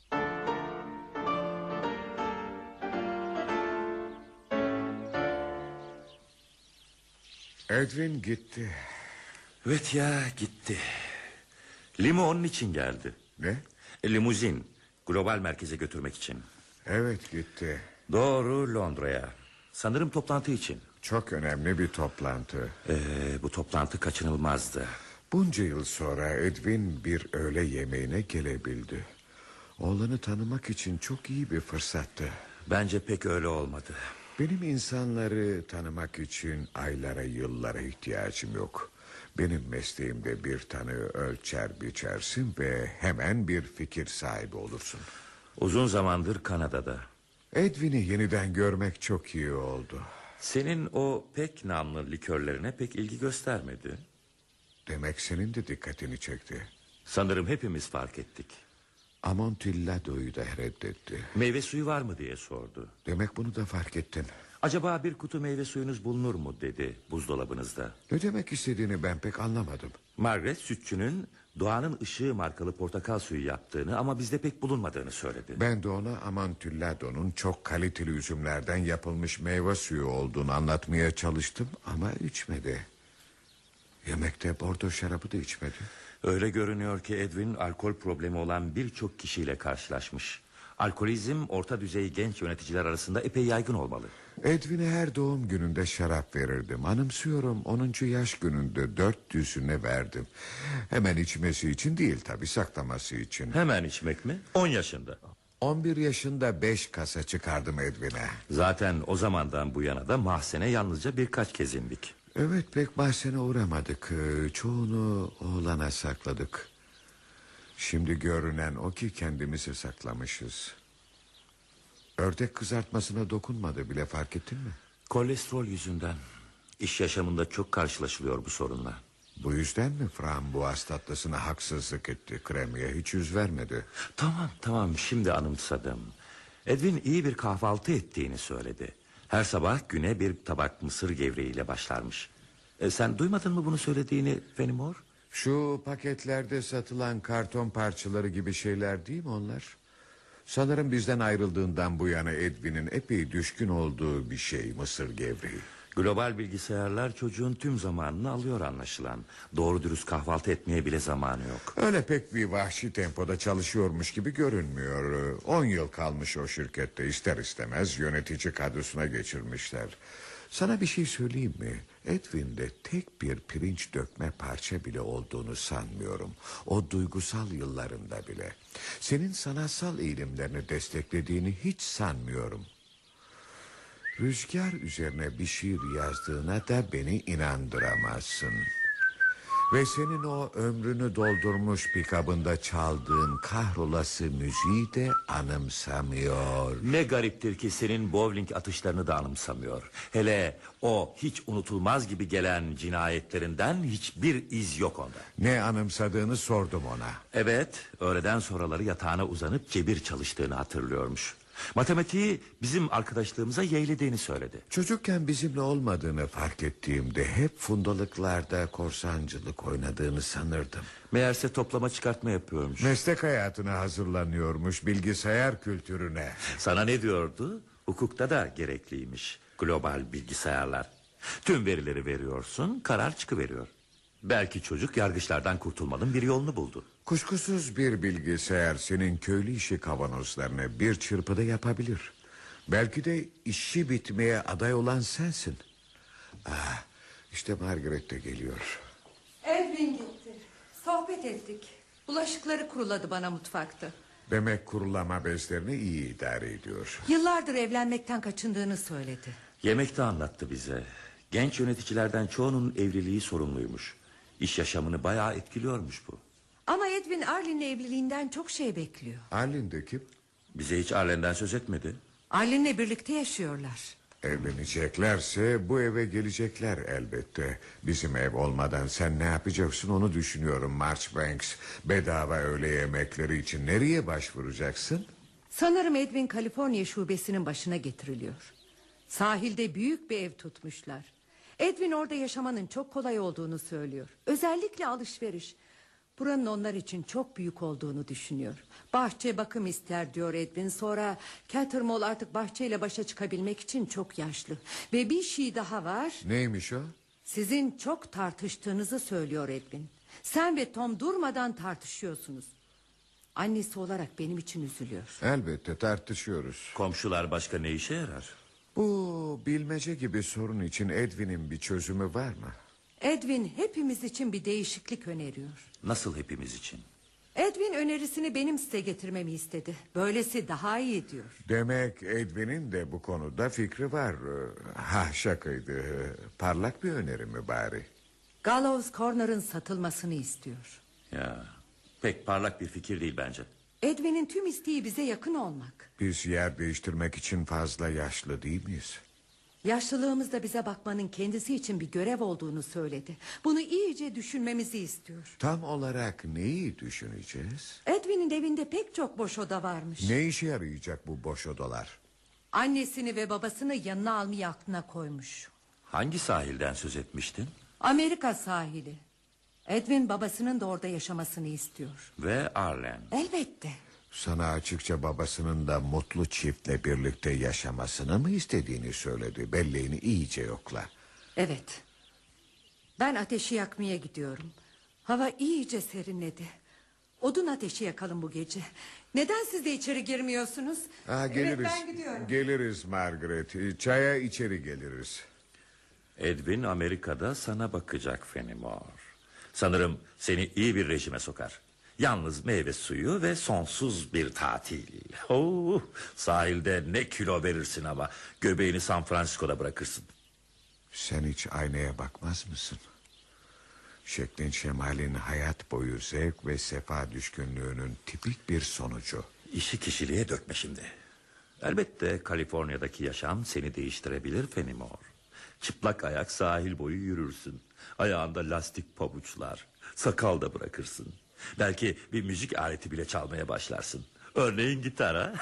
Edwin gitti. Evet ya, gitti. Limo onun için geldi. Ne? Limuzin, global merkeze götürmek için. Evet gitti. Doğru Londra'ya. Sanırım toplantı için. Çok önemli bir toplantı. Bu toplantı kaçınılmazdı. Bunca yıl sonra Edwin bir öğle yemeğine gelebildi. Oğlanı tanımak için çok iyi bir fırsattı. Bence pek öyle olmadı. Benim insanları tanımak için aylara, yıllara ihtiyacım yok. Benim mesleğimde bir tanığı ölçer biçersin ve hemen bir fikir sahibi olursun. Uzun zamandır Kanada'da. Edwin'i yeniden görmek çok iyi oldu. Senin o pek namlı likörlerine pek ilgi göstermedi. Demek senin de dikkatini çekti. Sanırım hepimiz fark ettik. Amontillado'yu da reddetti. Meyve suyu var mı diye sordu. Demek bunu da fark ettin. Acaba bir kutu meyve suyunuz bulunur mu dedi buzdolabınızda. Ne demek istediğini ben pek anlamadım. Margaret sütçünün Doğanın Işığı markalı portakal suyu yaptığını ama bizde pek bulunmadığını söyledi. Ben de ona Amontillado'nun çok kaliteli üzümlerden yapılmış meyve suyu olduğunu anlatmaya çalıştım ama içmedi. Yemekte bordo şarabı da içmedi. Öyle görünüyor ki Edwin alkol problemi olan birçok kişiyle karşılaşmış. Alkolizm orta düzey genç yöneticiler arasında epey yaygın olmalı. Edwin'e her doğum gününde şarap verirdim. Anımsıyorum 10. yaş gününde 400'üne verdim. Hemen içmesi için değil tabii, saklaması için. Hemen içmek mi? 10 yaşında. 11 yaşında 5 kasa çıkardım Edwin'e. Zaten o zamandan bu yana da mahzene yalnızca birkaç kez indik. Evet, pek mahzene uğramadık. Çoğunu oğlana sakladık. Şimdi görünen o ki kendimizi saklamışız. Ördek kızartmasına dokunmadı bile, fark ettin mi? Kolesterol yüzünden. İş yaşamında çok karşılaşılıyor bu sorunla. Bu yüzden mi frambuaz tatlısına haksızlık etti? Kremiye hiç yüz vermedi. Tamam şimdi anımsadım. Edwin iyi bir kahvaltı ettiğini söyledi. Her sabah güne bir tabak mısır gevreğiyle başlarmış. Sen duymadın mı bunu söylediğini Fenimore? Şu paketlerde satılan karton parçaları gibi şeyler değil mi onlar? Sanırım bizden ayrıldığından bu yana Edwin'in epey düşkün olduğu bir şey, mısır gevreği. Global bilgisayarlar çocuğun tüm zamanını alıyor anlaşılan. Doğru dürüst kahvaltı etmeye bile zamanı yok. Öyle pek bir vahşi tempoda çalışıyormuş gibi görünmüyor. 10 yıl kalmış o şirkette, ister istemez yönetici kadrosuna geçirmişler. Sana bir şey söyleyeyim mi? Edwin'de tek bir pirinç dökme parça bile olduğunu sanmıyorum. O duygusal yıllarında bile. Senin sanatsal eğilimlerini desteklediğini hiç sanmıyorum. Rüzgar üzerine bir şiir yazdığına da beni inandıramazsın. Ve senin o ömrünü doldurmuş pikabında çaldığın kahrolası müziği de anımsamıyor. Ne gariptir ki senin bowling atışlarını da anımsamıyor. Hele o hiç unutulmaz gibi gelen cinayetlerinden hiçbir iz yok onda. Ne anımsadığını sordum ona. Evet, öğleden sonraları yatağına uzanıp cebir çalıştığını hatırlıyormuş. Matematiği bizim arkadaşlığımıza yeğlediğini söyledi. Çocukken bizimle olmadığını fark ettiğimde hep fundalıklarda korsancılık oynadığını sanırdım. Meğerse toplama çıkartma yapıyormuş. Meslek hayatına hazırlanıyormuş, bilgisayar kültürüne. Sana ne diyordu? Hukukta da gerekliymiş global bilgisayarlar. Tüm verileri veriyorsun, karar çıkıveriyor. Belki çocuk yargıçlardan kurtulmanın bir yolunu buldu. Kuşkusuz bir bilgisayar senin köylü işi kavanozlarını bir çırpıda yapabilir. Belki de işi bitmeye aday olan sensin. İşte Margaret de geliyor. Edwin gitti. Sohbet ettik. Bulaşıkları kuruladı bana mutfakta. Demek kurulama bezlerini iyi idare ediyor. Yıllardır evlenmekten kaçındığını söyledi. Yemekte anlattı bize. Genç yöneticilerden çoğunun evliliği sorunluymuş. İş yaşamını bayağı etkiliyormuş bu. Ama Edwin Arlen'le evliliğinden çok şey bekliyor. Arlen de kim? Bize hiç Arlen'den söz etmedi. Arlen'le birlikte yaşıyorlar. Evleneceklerse bu eve gelecekler elbette. Bizim ev olmadan sen ne yapacaksın onu düşünüyorum Marchbanks. Bedava öğle yemekleri için nereye başvuracaksın? Sanırım Edwin Kaliforniya şubesinin başına getiriliyor. Sahilde büyük bir ev tutmuşlar. Edwin orada yaşamanın çok kolay olduğunu söylüyor. Özellikle alışveriş. Buranın onlar için çok büyük olduğunu düşünüyor. Bahçe bakım ister diyor Edwin. Sonra Cattermole artık bahçeyle başa çıkabilmek için çok yaşlı. Ve bir şey daha var. Neymiş o? Sizin çok tartıştığınızı söylüyor Edwin. Sen ve Tom durmadan tartışıyorsunuz. Annesi olarak benim için üzülüyor. Elbette tartışıyoruz. Komşular başka ne işe yarar? Bu bilmece gibi sorun için Edwin'in bir çözümü var mı? Edwin hepimiz için bir değişiklik öneriyor. Nasıl hepimiz için? Edwin önerisini benim size getirmemi istedi. Böylesi daha iyi diyor. Demek Edwin'in de bu konuda fikri var. Şakaydı. Parlak bir öneri mi bari? Gallows Corner'ın satılmasını istiyor. Ya, pek parlak bir fikir değil bence. Edwin'in tüm isteği bize yakın olmak. Biz yer değiştirmek için fazla yaşlı değil miyiz? Yaşlılığımızda bize bakmanın kendisi için bir görev olduğunu söyledi. Bunu iyice düşünmemizi istiyor. Tam olarak neyi düşüneceğiz? Edwin'in evinde pek çok boş oda varmış. Ne işe yarayacak bu boş odalar? Annesini ve babasını yanına almayı aklına koymuş. Hangi sahilden söz etmiştin? Amerika sahili. Edwin babasının da orada yaşamasını istiyor. Ve Arlen. Elbette. Sana açıkça babasının da mutlu çiftle birlikte yaşamasını mı istediğini söyledi. Belleğini iyice yokla. Evet. Ben ateşi yakmaya gidiyorum. Hava iyice serinledi. Odun ateşi yakalım bu gece. Neden siz de içeri girmiyorsunuz? Geliriz. Evet, ben gidiyorum. Geliriz Margaret. Çaya içeri geliriz. Edwin Amerika'da sana bakacak Fenimore. Sanırım seni iyi bir rejime sokar. Yalnız meyve suyu ve sonsuz bir tatil. Sahilde ne kilo verirsin ama göbeğini San Francisco'da bırakırsın. Sen hiç aynaya bakmaz mısın? Şeklin şemalin hayat boyu zevk ve sefa düşkünlüğünün tipik bir sonucu. İşi kişiliğe dökme şimdi. Elbette Kaliforniya'daki yaşam seni değiştirebilir Fenimore. Çıplak ayak sahil boyu yürürsün. Ayağında lastik pabuçlar. Sakal da bırakırsın. Belki bir müzik aleti bile çalmaya başlarsın. Örneğin gitar ha?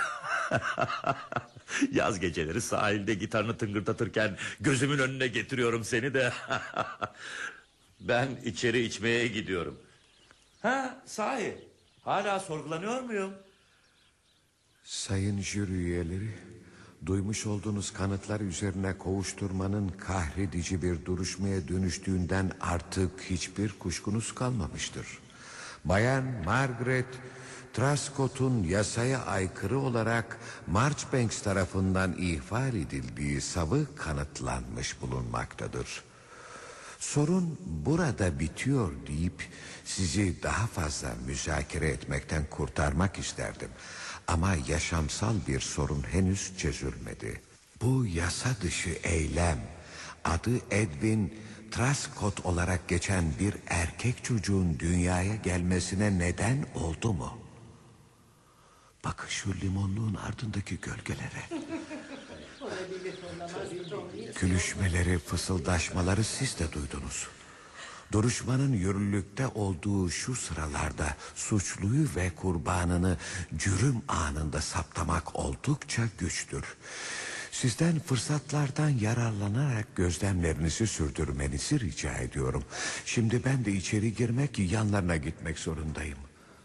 Yaz geceleri sahilde gitarını tıngırdatırken gözümün önüne getiriyorum seni de. Ben içeri içmeye gidiyorum. Sahi hala sorgulanıyor muyum? Sayın jüri üyeleri, Duymuş olduğunuz kanıtlar üzerine kovuşturmanın kahredici bir duruşmaya dönüştüğünden artık hiçbir kuşkunuz kalmamıştır. Bayan Margaret Truscott'un yasaya aykırı olarak Marchbanks tarafından ihbar edildiği savı kanıtlanmış bulunmaktadır. Sorun burada bitiyor deyip sizi daha fazla müzakere etmekten kurtarmak isterdim. Ama yaşamsal bir sorun henüz çözülmedi. Bu yasa dışı eylem adı Edwin Truscott olarak geçen bir erkek çocuğun dünyaya gelmesine neden oldu mu? Bakın şu limonluğun ardındaki gölgelere. Gülüşmeleri, fısıldaşmaları siz de duydunuz. Duruşmanın yürürlükte olduğu şu sıralarda suçluyu ve kurbanını cürüm anında saptamak oldukça güçtür. Sizden fırsatlardan yararlanarak gözlemlerinizi sürdürmenizi rica ediyorum. Şimdi ben de içeri girmek, yanlarına gitmek zorundayım.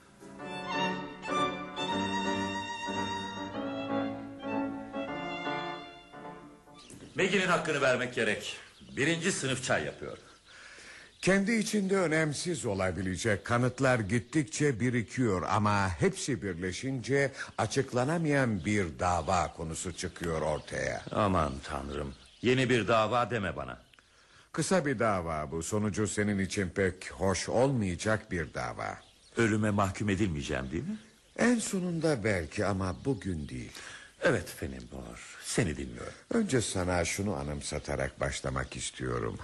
Maggie'nin hakkını vermek gerek. 1. sınıf çay yapıyor. Kendi içinde önemsiz olabilecek kanıtlar gittikçe birikiyor ama hepsi birleşince açıklanamayan bir dava konusu çıkıyor ortaya. Aman tanrım, yeni bir dava deme bana. Kısa bir dava bu, sonucu senin için pek hoş olmayacak bir dava. Ölüme mahkum edilmeyeceğim değil mi? En sonunda belki ama bugün değil. Evet Fenimore, seni dinliyorum. Önce sana şunu anımsatarak başlamak istiyorum.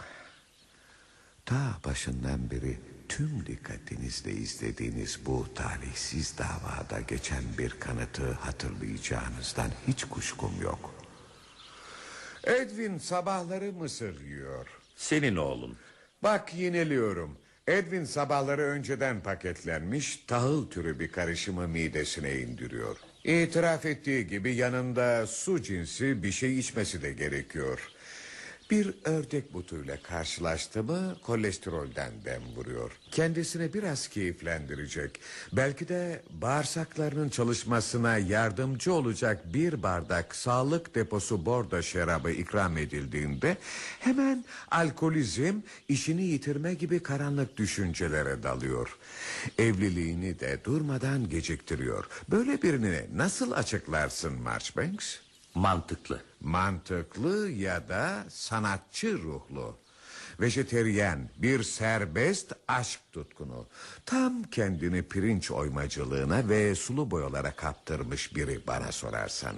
Ta başından beri tüm dikkatinizle izlediğiniz bu talihsiz davada geçen bir kanıtı hatırlayacağınızdan hiç kuşkum yok. Edwin sabahları mısır yiyor. Senin oğlun. Bak yineliyorum. Edwin sabahları önceden paketlenmiş tahıl türü bir karışımı midesine indiriyor. İtiraf ettiği gibi yanında su cinsi bir şey içmesi de gerekiyor. Bir ördek butuyla karşılaştı mı kolesterolden dem vuruyor. Kendisini biraz keyiflendirecek, belki de bağırsaklarının çalışmasına yardımcı olacak bir bardak sağlık deposu bordo şarabı ikram edildiğinde hemen alkolizm, işini yitirme gibi karanlık düşüncelere dalıyor. Evliliğini de durmadan geciktiriyor. Böyle birini nasıl açıklarsın Marchbanks? Mantıklı. Mantıklı ya da sanatçı ruhlu. Vejeteryen, bir serbest aşk tutkunu. Tam kendini pirinç oymacılığına ve sulu boyalara kaptırmış biri bana sorarsan.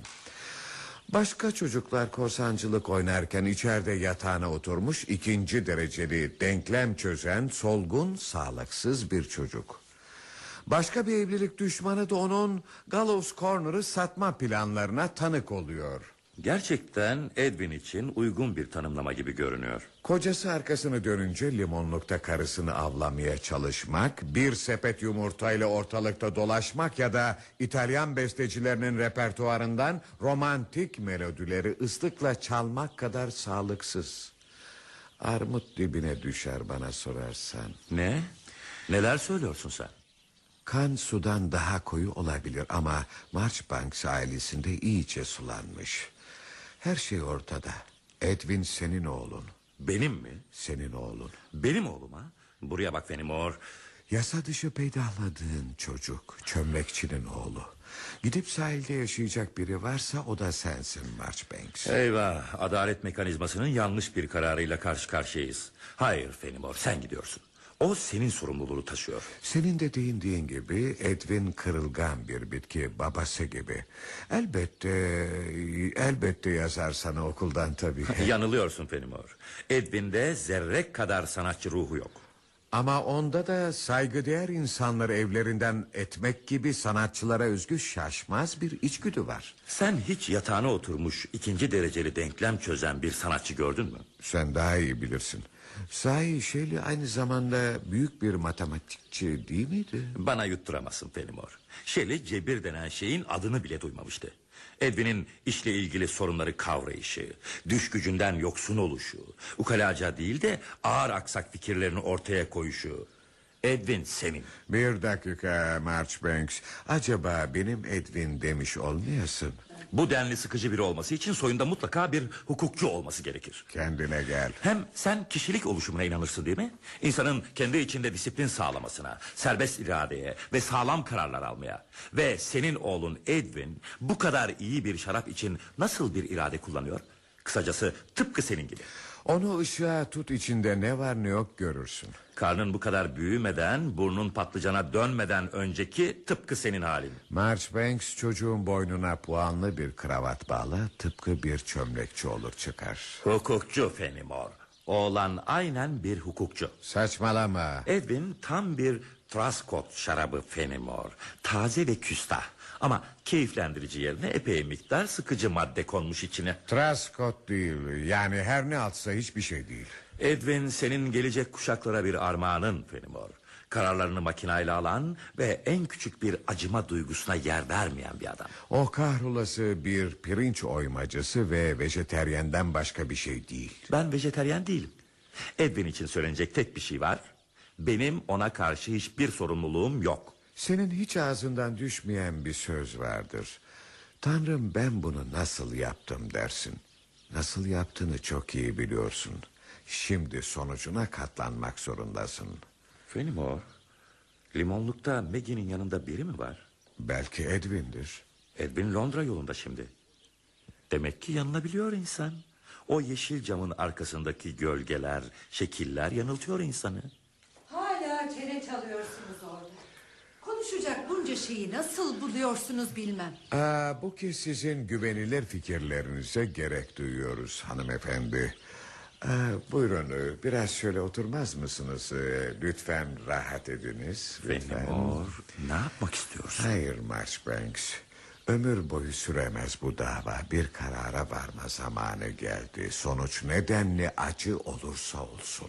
Başka çocuklar korsancılık oynarken içeride yatağına oturmuş 2. dereceli denklem çözen solgun, sağlıksız bir çocuk. Başka bir evlilik düşmanı da onun Gallows Corner'ı satma planlarına tanık oluyor. Gerçekten Edwin için uygun bir tanımlama gibi görünüyor. Kocası arkasını dönünce limonlukta karısını avlamaya çalışmak, bir sepet yumurtayla ortalıkta dolaşmak ya da İtalyan bestecilerinin repertuarından romantik melodileri ıslıkla çalmak kadar sağlıksız. Armut dibine düşer bana sorarsan. Ne? Neler söylüyorsun sen? Kan sudan daha koyu olabilir ama Marchbanks ailesinde iyice sulanmış. Her şey ortada. Edwin senin oğlun. Benim mi? Senin oğlun. Benim oğlum ha? Buraya bak Fenimore. Yasa dışı peydahladığın çocuk, çömlekçinin oğlu. Gidip sahilde yaşayacak biri varsa o da sensin Marchbanks. Eyvah, adalet mekanizmasının yanlış bir kararıyla karşı karşıyayız. Hayır Fenimore, sen gidiyorsun. O senin sorumluluğunu taşıyor. Senin de değindiğin gibi Edwin kırılgan bir bitki, babası gibi. Elbette yazar sana okuldan tabii. Yanılıyorsun Fenimore. Edwin'de zerre kadar sanatçı ruhu yok. Ama onda da saygıdeğer insanları evlerinden etmek gibi sanatçılara özgü şaşmaz bir içgüdü var. Sen hiç yatağına oturmuş 2. dereceli denklem çözen bir sanatçı gördün mü? Sen daha iyi bilirsin. Sahi Shelley aynı zamanda büyük bir matematikçi değil miydi? Bana yutturamazsın Fenimore. Shelley cebir denen şeyin adını bile duymamıştı. Edwin'in işle ilgili sorunları kavrayışı, düş gücünden yoksun oluşu, ukalaca değil de ağır aksak fikirlerini ortaya koyuşu. Edwin senin. Bir dakika Marchbanks. Acaba benim Edwin demiş olmayasın? Bu denli sıkıcı biri olması için soyunda mutlaka bir hukukçu olması gerekir. Kendine gel. Hem sen kişilik oluşumuna inanırsın değil mi? İnsanın kendi içinde disiplin sağlamasına, serbest iradeye ve sağlam kararlar almaya. Ve senin oğlun Edwin bu kadar iyi bir şarap için nasıl bir irade kullanıyor? Kısacası tıpkı senin gibi. Onu ışığa tut, içinde ne var ne yok görürsün. Karnın bu kadar büyümeden, burnun patlıcana dönmeden önceki tıpkı senin halin. Marchbanks çocuğun boynuna puanlı bir kravat bağla, tıpkı bir çömlekçi olur çıkar. Hukukçu Fenimore. Oğlan aynen bir hukukçu. Saçmalama. Edwin tam bir Trascott şarabı Fenimore. Taze ve küstah. Ama keyiflendirici yerine epey miktar sıkıcı madde konmuş içine. Trascott değil, yani her ne atsa hiçbir şey değil. Edwin senin gelecek kuşaklara bir armağanın Fenimore. Kararlarını makinayla alan ve en küçük bir acıma duygusuna yer vermeyen bir adam. O kahrolası bir pirinç oymacısı ve vejeteryenden başka bir şey değil. Ben vejeteryan değilim. Edwin için söylenecek tek bir şey var. Benim ona karşı hiçbir sorumluluğum yok. Senin hiç ağzından düşmeyen bir söz vardır. Tanrım, ben bunu nasıl yaptım dersin. Nasıl yaptığını çok iyi biliyorsun. Şimdi sonucuna katlanmak zorundasın. Fenimore, limonlukta Maggie'nin yanında biri mi var? Belki Edwin'dir. Edwin Londra yolunda şimdi. Demek ki yanılabiliyor insan. O yeşil camın arkasındaki gölgeler, şekiller yanıltıyor insanı. Hala çene çalıyorsunuz orada. Konuşacak bunca şeyi nasıl buluyorsunuz bilmem. Bu kez sizin güvenilir fikirlerinize gerek duyuyoruz hanımefendi. Buyurun, biraz şöyle oturmaz mısınız? Lütfen rahat ediniz. Lütfen. Fenimore, ne yapmak istiyorsun? Hayır Marchbanks. Ömür boyu süremez bu dava. Bir karara varma zamanı geldi. Sonuç nedenli acı olursa olsun.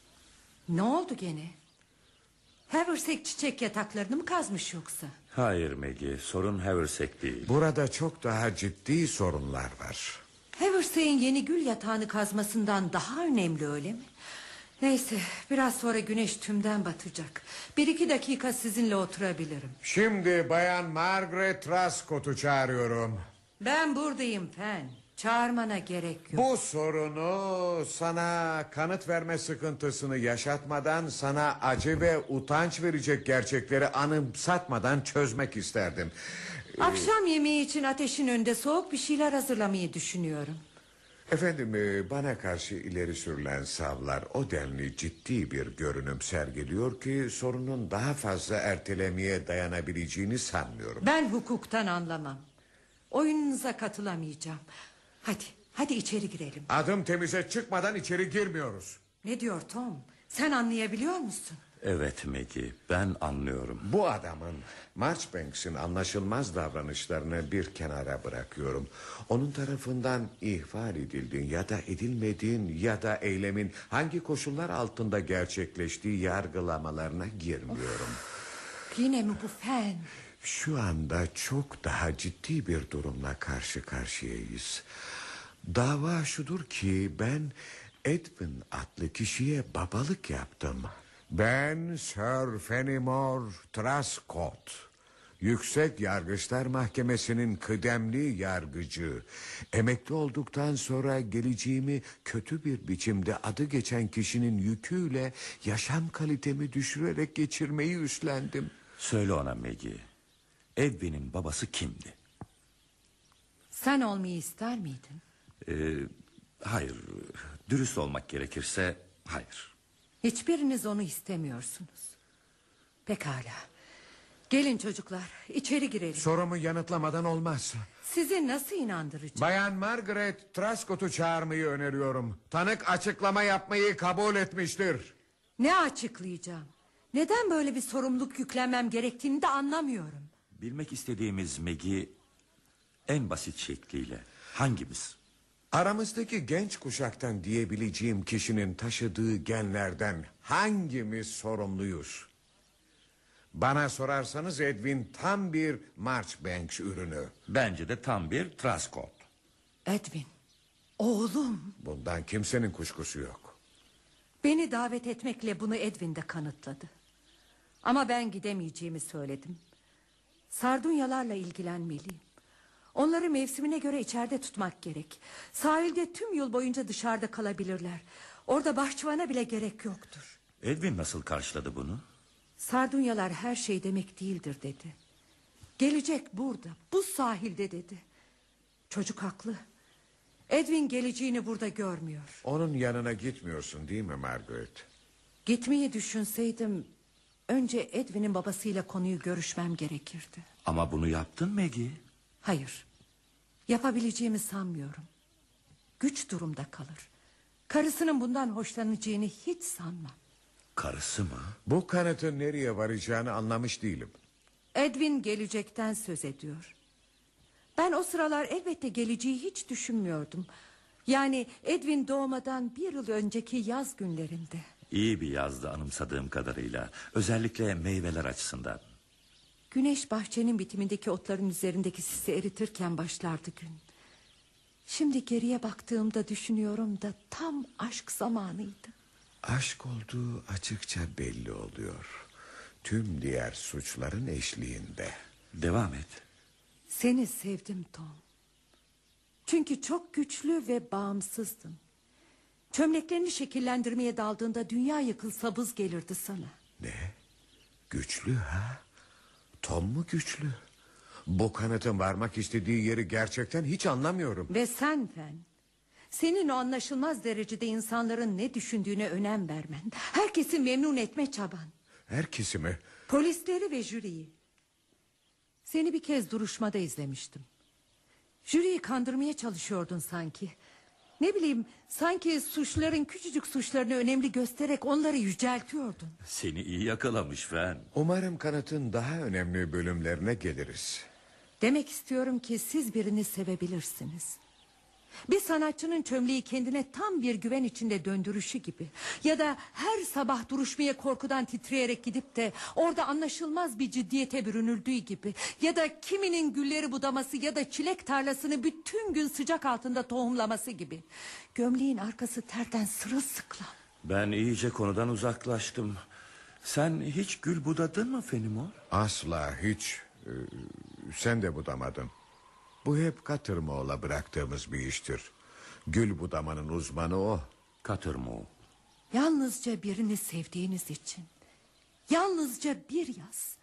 Ne oldu gene? Haversack çiçek yataklarını mı kazmış yoksa? Hayır Maggie, sorun Haversack değil. Burada çok daha ciddi sorunlar var. Haversack'in yeni gül yatağını kazmasından daha önemli, öyle mi? Neyse, biraz sonra güneş tümden batacak. 1-2 dakika sizinle oturabilirim. Şimdi Bayan Margaret Trascott'u çağırıyorum. Ben buradayım Fen. Çağırmana gerek yok. Bu sorunu, sana kanıt verme sıkıntısını yaşatmadan, sana acı ve utanç verecek gerçekleri anımsatmadan çözmek isterdim. Akşam yemeği için ateşin önünde soğuk bir şeyler hazırlamayı düşünüyorum. Efendim, bana karşı ileri sürülen savlar o denli ciddi bir görünüm sergiliyor ki sorunun daha fazla ertelemeye dayanabileceğini sanmıyorum. Ben hukuktan anlamam. Oyununuza katılamayacağım. Hadi içeri girelim. Adım temize çıkmadan içeri girmiyoruz. Ne diyor Tom? Sen anlayabiliyor musun? Evet Maggie, ben anlıyorum. Bu adamın, Marchbanks'in anlaşılmaz davranışlarını bir kenara bırakıyorum. Onun tarafından ihbar edildiğin ya da edilmediğin ya da eylemin hangi koşullar altında gerçekleştiği yargılamalarına girmiyorum. Yine mi bu Fen? Şu anda çok daha ciddi bir durumla karşı karşıyayız. Dava şudur ki ben Edwin adlı kişiye babalık yaptım. Ben Sir Fenimore Trascott, Yüksek Yargıçlar Mahkemesi'nin kıdemli yargıcı. Emekli olduktan sonra geleceğimi kötü bir biçimde adı geçen kişinin yüküyle yaşam kalitemi düşürerek geçirmeyi üstlendim. Söyle ona Maggie, Edwin'in babası kimdi? Sen olmayı ister miydin? Hayır, dürüst olmak gerekirse hayır. Hiçbiriniz onu istemiyorsunuz. Pekala. Gelin çocuklar, içeri girelim. Sorumu yanıtlamadan olmaz. Sizi nasıl inandıracağım? Bayan Margaret Trascott'u çağırmayı öneriyorum. Tanık açıklama yapmayı kabul etmiştir. Ne açıklayacağım? Neden böyle bir sorumluluk yüklenmem gerektiğini de anlamıyorum. Bilmek istediğimiz Maggie, en basit şekliyle hangimiz? Aramızdaki genç kuşaktan diyebileceğim kişinin taşıdığı genlerden hangimiz sorumluyuz? Bana sorarsanız Edwin tam bir Marchbanks ürünü. Bence de tam bir Trascott. Edwin, oğlum. Bundan kimsenin kuşkusu yok. Beni davet etmekle bunu Edwin de kanıtladı. Ama ben gidemeyeceğimi söyledim. Sardunyalarla ilgilenmeliyim. Onları mevsimine göre içeride tutmak gerek. Sahilde tüm yıl boyunca dışarıda kalabilirler. Orada bahçıvana bile gerek yoktur. Edwin nasıl karşıladı bunu? Sardunyalar her şey demek değildir dedi. Gelecek burada, bu sahilde dedi. Çocuk haklı. Edwin geleceğini burada görmüyor. Onun yanına gitmiyorsun değil mi Margaret? Gitmeyi düşünseydim önce Edwin'in babasıyla konuyu görüşmem gerekirdi. Ama bunu yaptın Maggie. Hayır. Yapabileceğimi sanmıyorum. Güç durumda kalır. Karısının bundan hoşlanacağını hiç sanmam. Karısı mı? Bu kanıtın nereye varacağını anlamış değilim. Edwin gelecekten söz ediyor. Ben o sıralar elbette geleceği hiç düşünmüyordum. Yani Edwin doğmadan 1 yıl önceki yaz günlerinde. İyi bir yazdı anımsadığım kadarıyla. Özellikle meyveler açısından. Güneş bahçenin bitimindeki otların üzerindeki sisi eritirken başlardı gün. Şimdi geriye baktığımda düşünüyorum da tam aşk zamanıydı. Aşk olduğu açıkça belli oluyor. Tüm diğer suçların eşliğinde. Devam et. Seni sevdim Tom. Çünkü çok güçlü ve bağımsızdın. Çömleklerini şekillendirmeye daldığında dünya yıkılsa vız gelirdi sana. Ne? Güçlü ha? Tom mu güçlü? Bu kanıtın varmak istediği yeri gerçekten hiç anlamıyorum. Ve sen Fen, senin o anlaşılmaz derecede insanların ne düşündüğüne önem vermen, herkesi memnun etme çaban. Herkesi mi? Polisleri ve jüriyi. Seni bir kez duruşmada izlemiştim. Jüriyi kandırmaya çalışıyordun sanki. Ne bileyim, sanki suçların küçücük suçlarını önemli göstererek onları yüceltiyordun. Seni iyi yakalamış Fen. Umarım kanıtın daha önemli bölümlerine geliriz. Demek istiyorum ki siz birini sevebilirsiniz. Bir sanatçının çömleği kendine tam bir güven içinde döndürüşü gibi. Ya da her sabah duruşmaya korkudan titreyerek gidip de orada anlaşılmaz bir ciddiyete bürünüldüğü gibi. Ya da kiminin gülleri budaması ya da çilek tarlasını bütün gün sıcak altında tohumlaması gibi. Gömleğin arkası terden sırılsıklam. Ben iyice konudan uzaklaştım. Sen hiç gül budadın mı Fenimore? Asla hiç. Sen de budamadın. Bu hep Cattermole'a bıraktığımız bir iştir. Gül budamanın uzmanı o. Cattermole. Yalnızca birini sevdiğiniz için. Yalnızca bir yaz.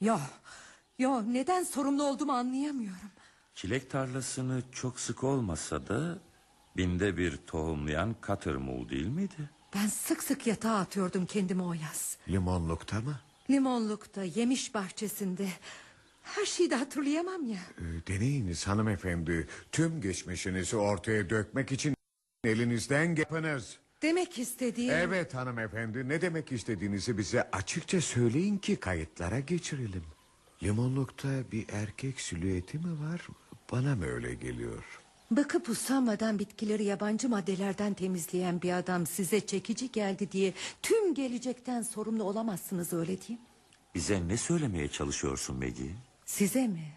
Yo, neden sorumlu olduğumu anlayamıyorum. Çilek tarlasını çok sık olmasa da binde bir tohumlayan Cattermole değil miydi? Ben sık sık yatağa atıyordum kendimi o yaz. Limonlukta mı? Limonlukta, yemiş bahçesinde. Her şeyi de hatırlayamam ya. Deneyiniz hanımefendi. Tüm geçmişinizi ortaya dökmek için elinizden yapınız. Demek istediğim... Evet hanımefendi, ne demek istediğinizi bize açıkça söyleyin ki kayıtlara geçirelim. Limonlukta bir erkek silüeti mi var? Bana mı öyle geliyor? Bakıp usanmadan bitkileri yabancı maddelerden temizleyen bir adam size çekici geldi diye tüm gelecekten sorumlu olamazsınız, öyle değil mi? Bize ne söylemeye çalışıyorsun Maggie? Size mi?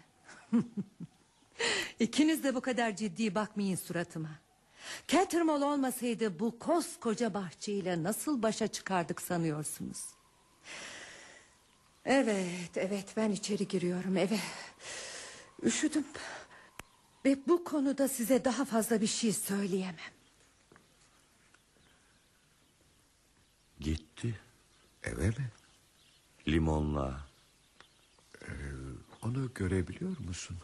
İkiniz de bu kadar ciddi bakmayın suratıma. Cattermole olmasaydı bu koskoca bahçeyle nasıl başa çıkardık sanıyorsunuz? Evet, ben içeri giriyorum eve. Üşüdüm. Ve bu konuda size daha fazla bir şey söyleyemem. Gitti. Eve mi? Limonla. Onu görebiliyor musun?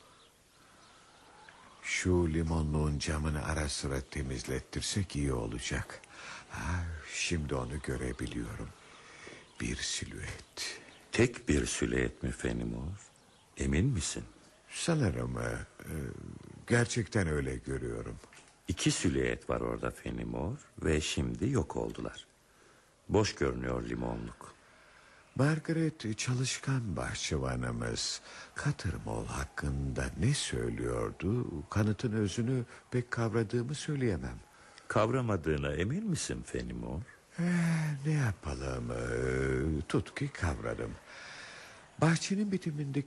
Şu limonluğun camını ara sıra temizlettirsek iyi olacak. Şimdi onu görebiliyorum. Bir silüet. Tek bir silüet mi Fenimore? Emin misin? Sanırım gerçekten öyle görüyorum. 2 silüet var orada Fenimore ve şimdi yok oldular. Boş görünüyor limonluk. Margaret çalışkan bahçıvanımız Cattermole hakkında ne söylüyordu? Kanıtın özünü pek kavradığımı söyleyemem. Kavramadığına emin misin Fenimore? Ne yapalım? Tut ki kavradım. Bahçenin bitimindeki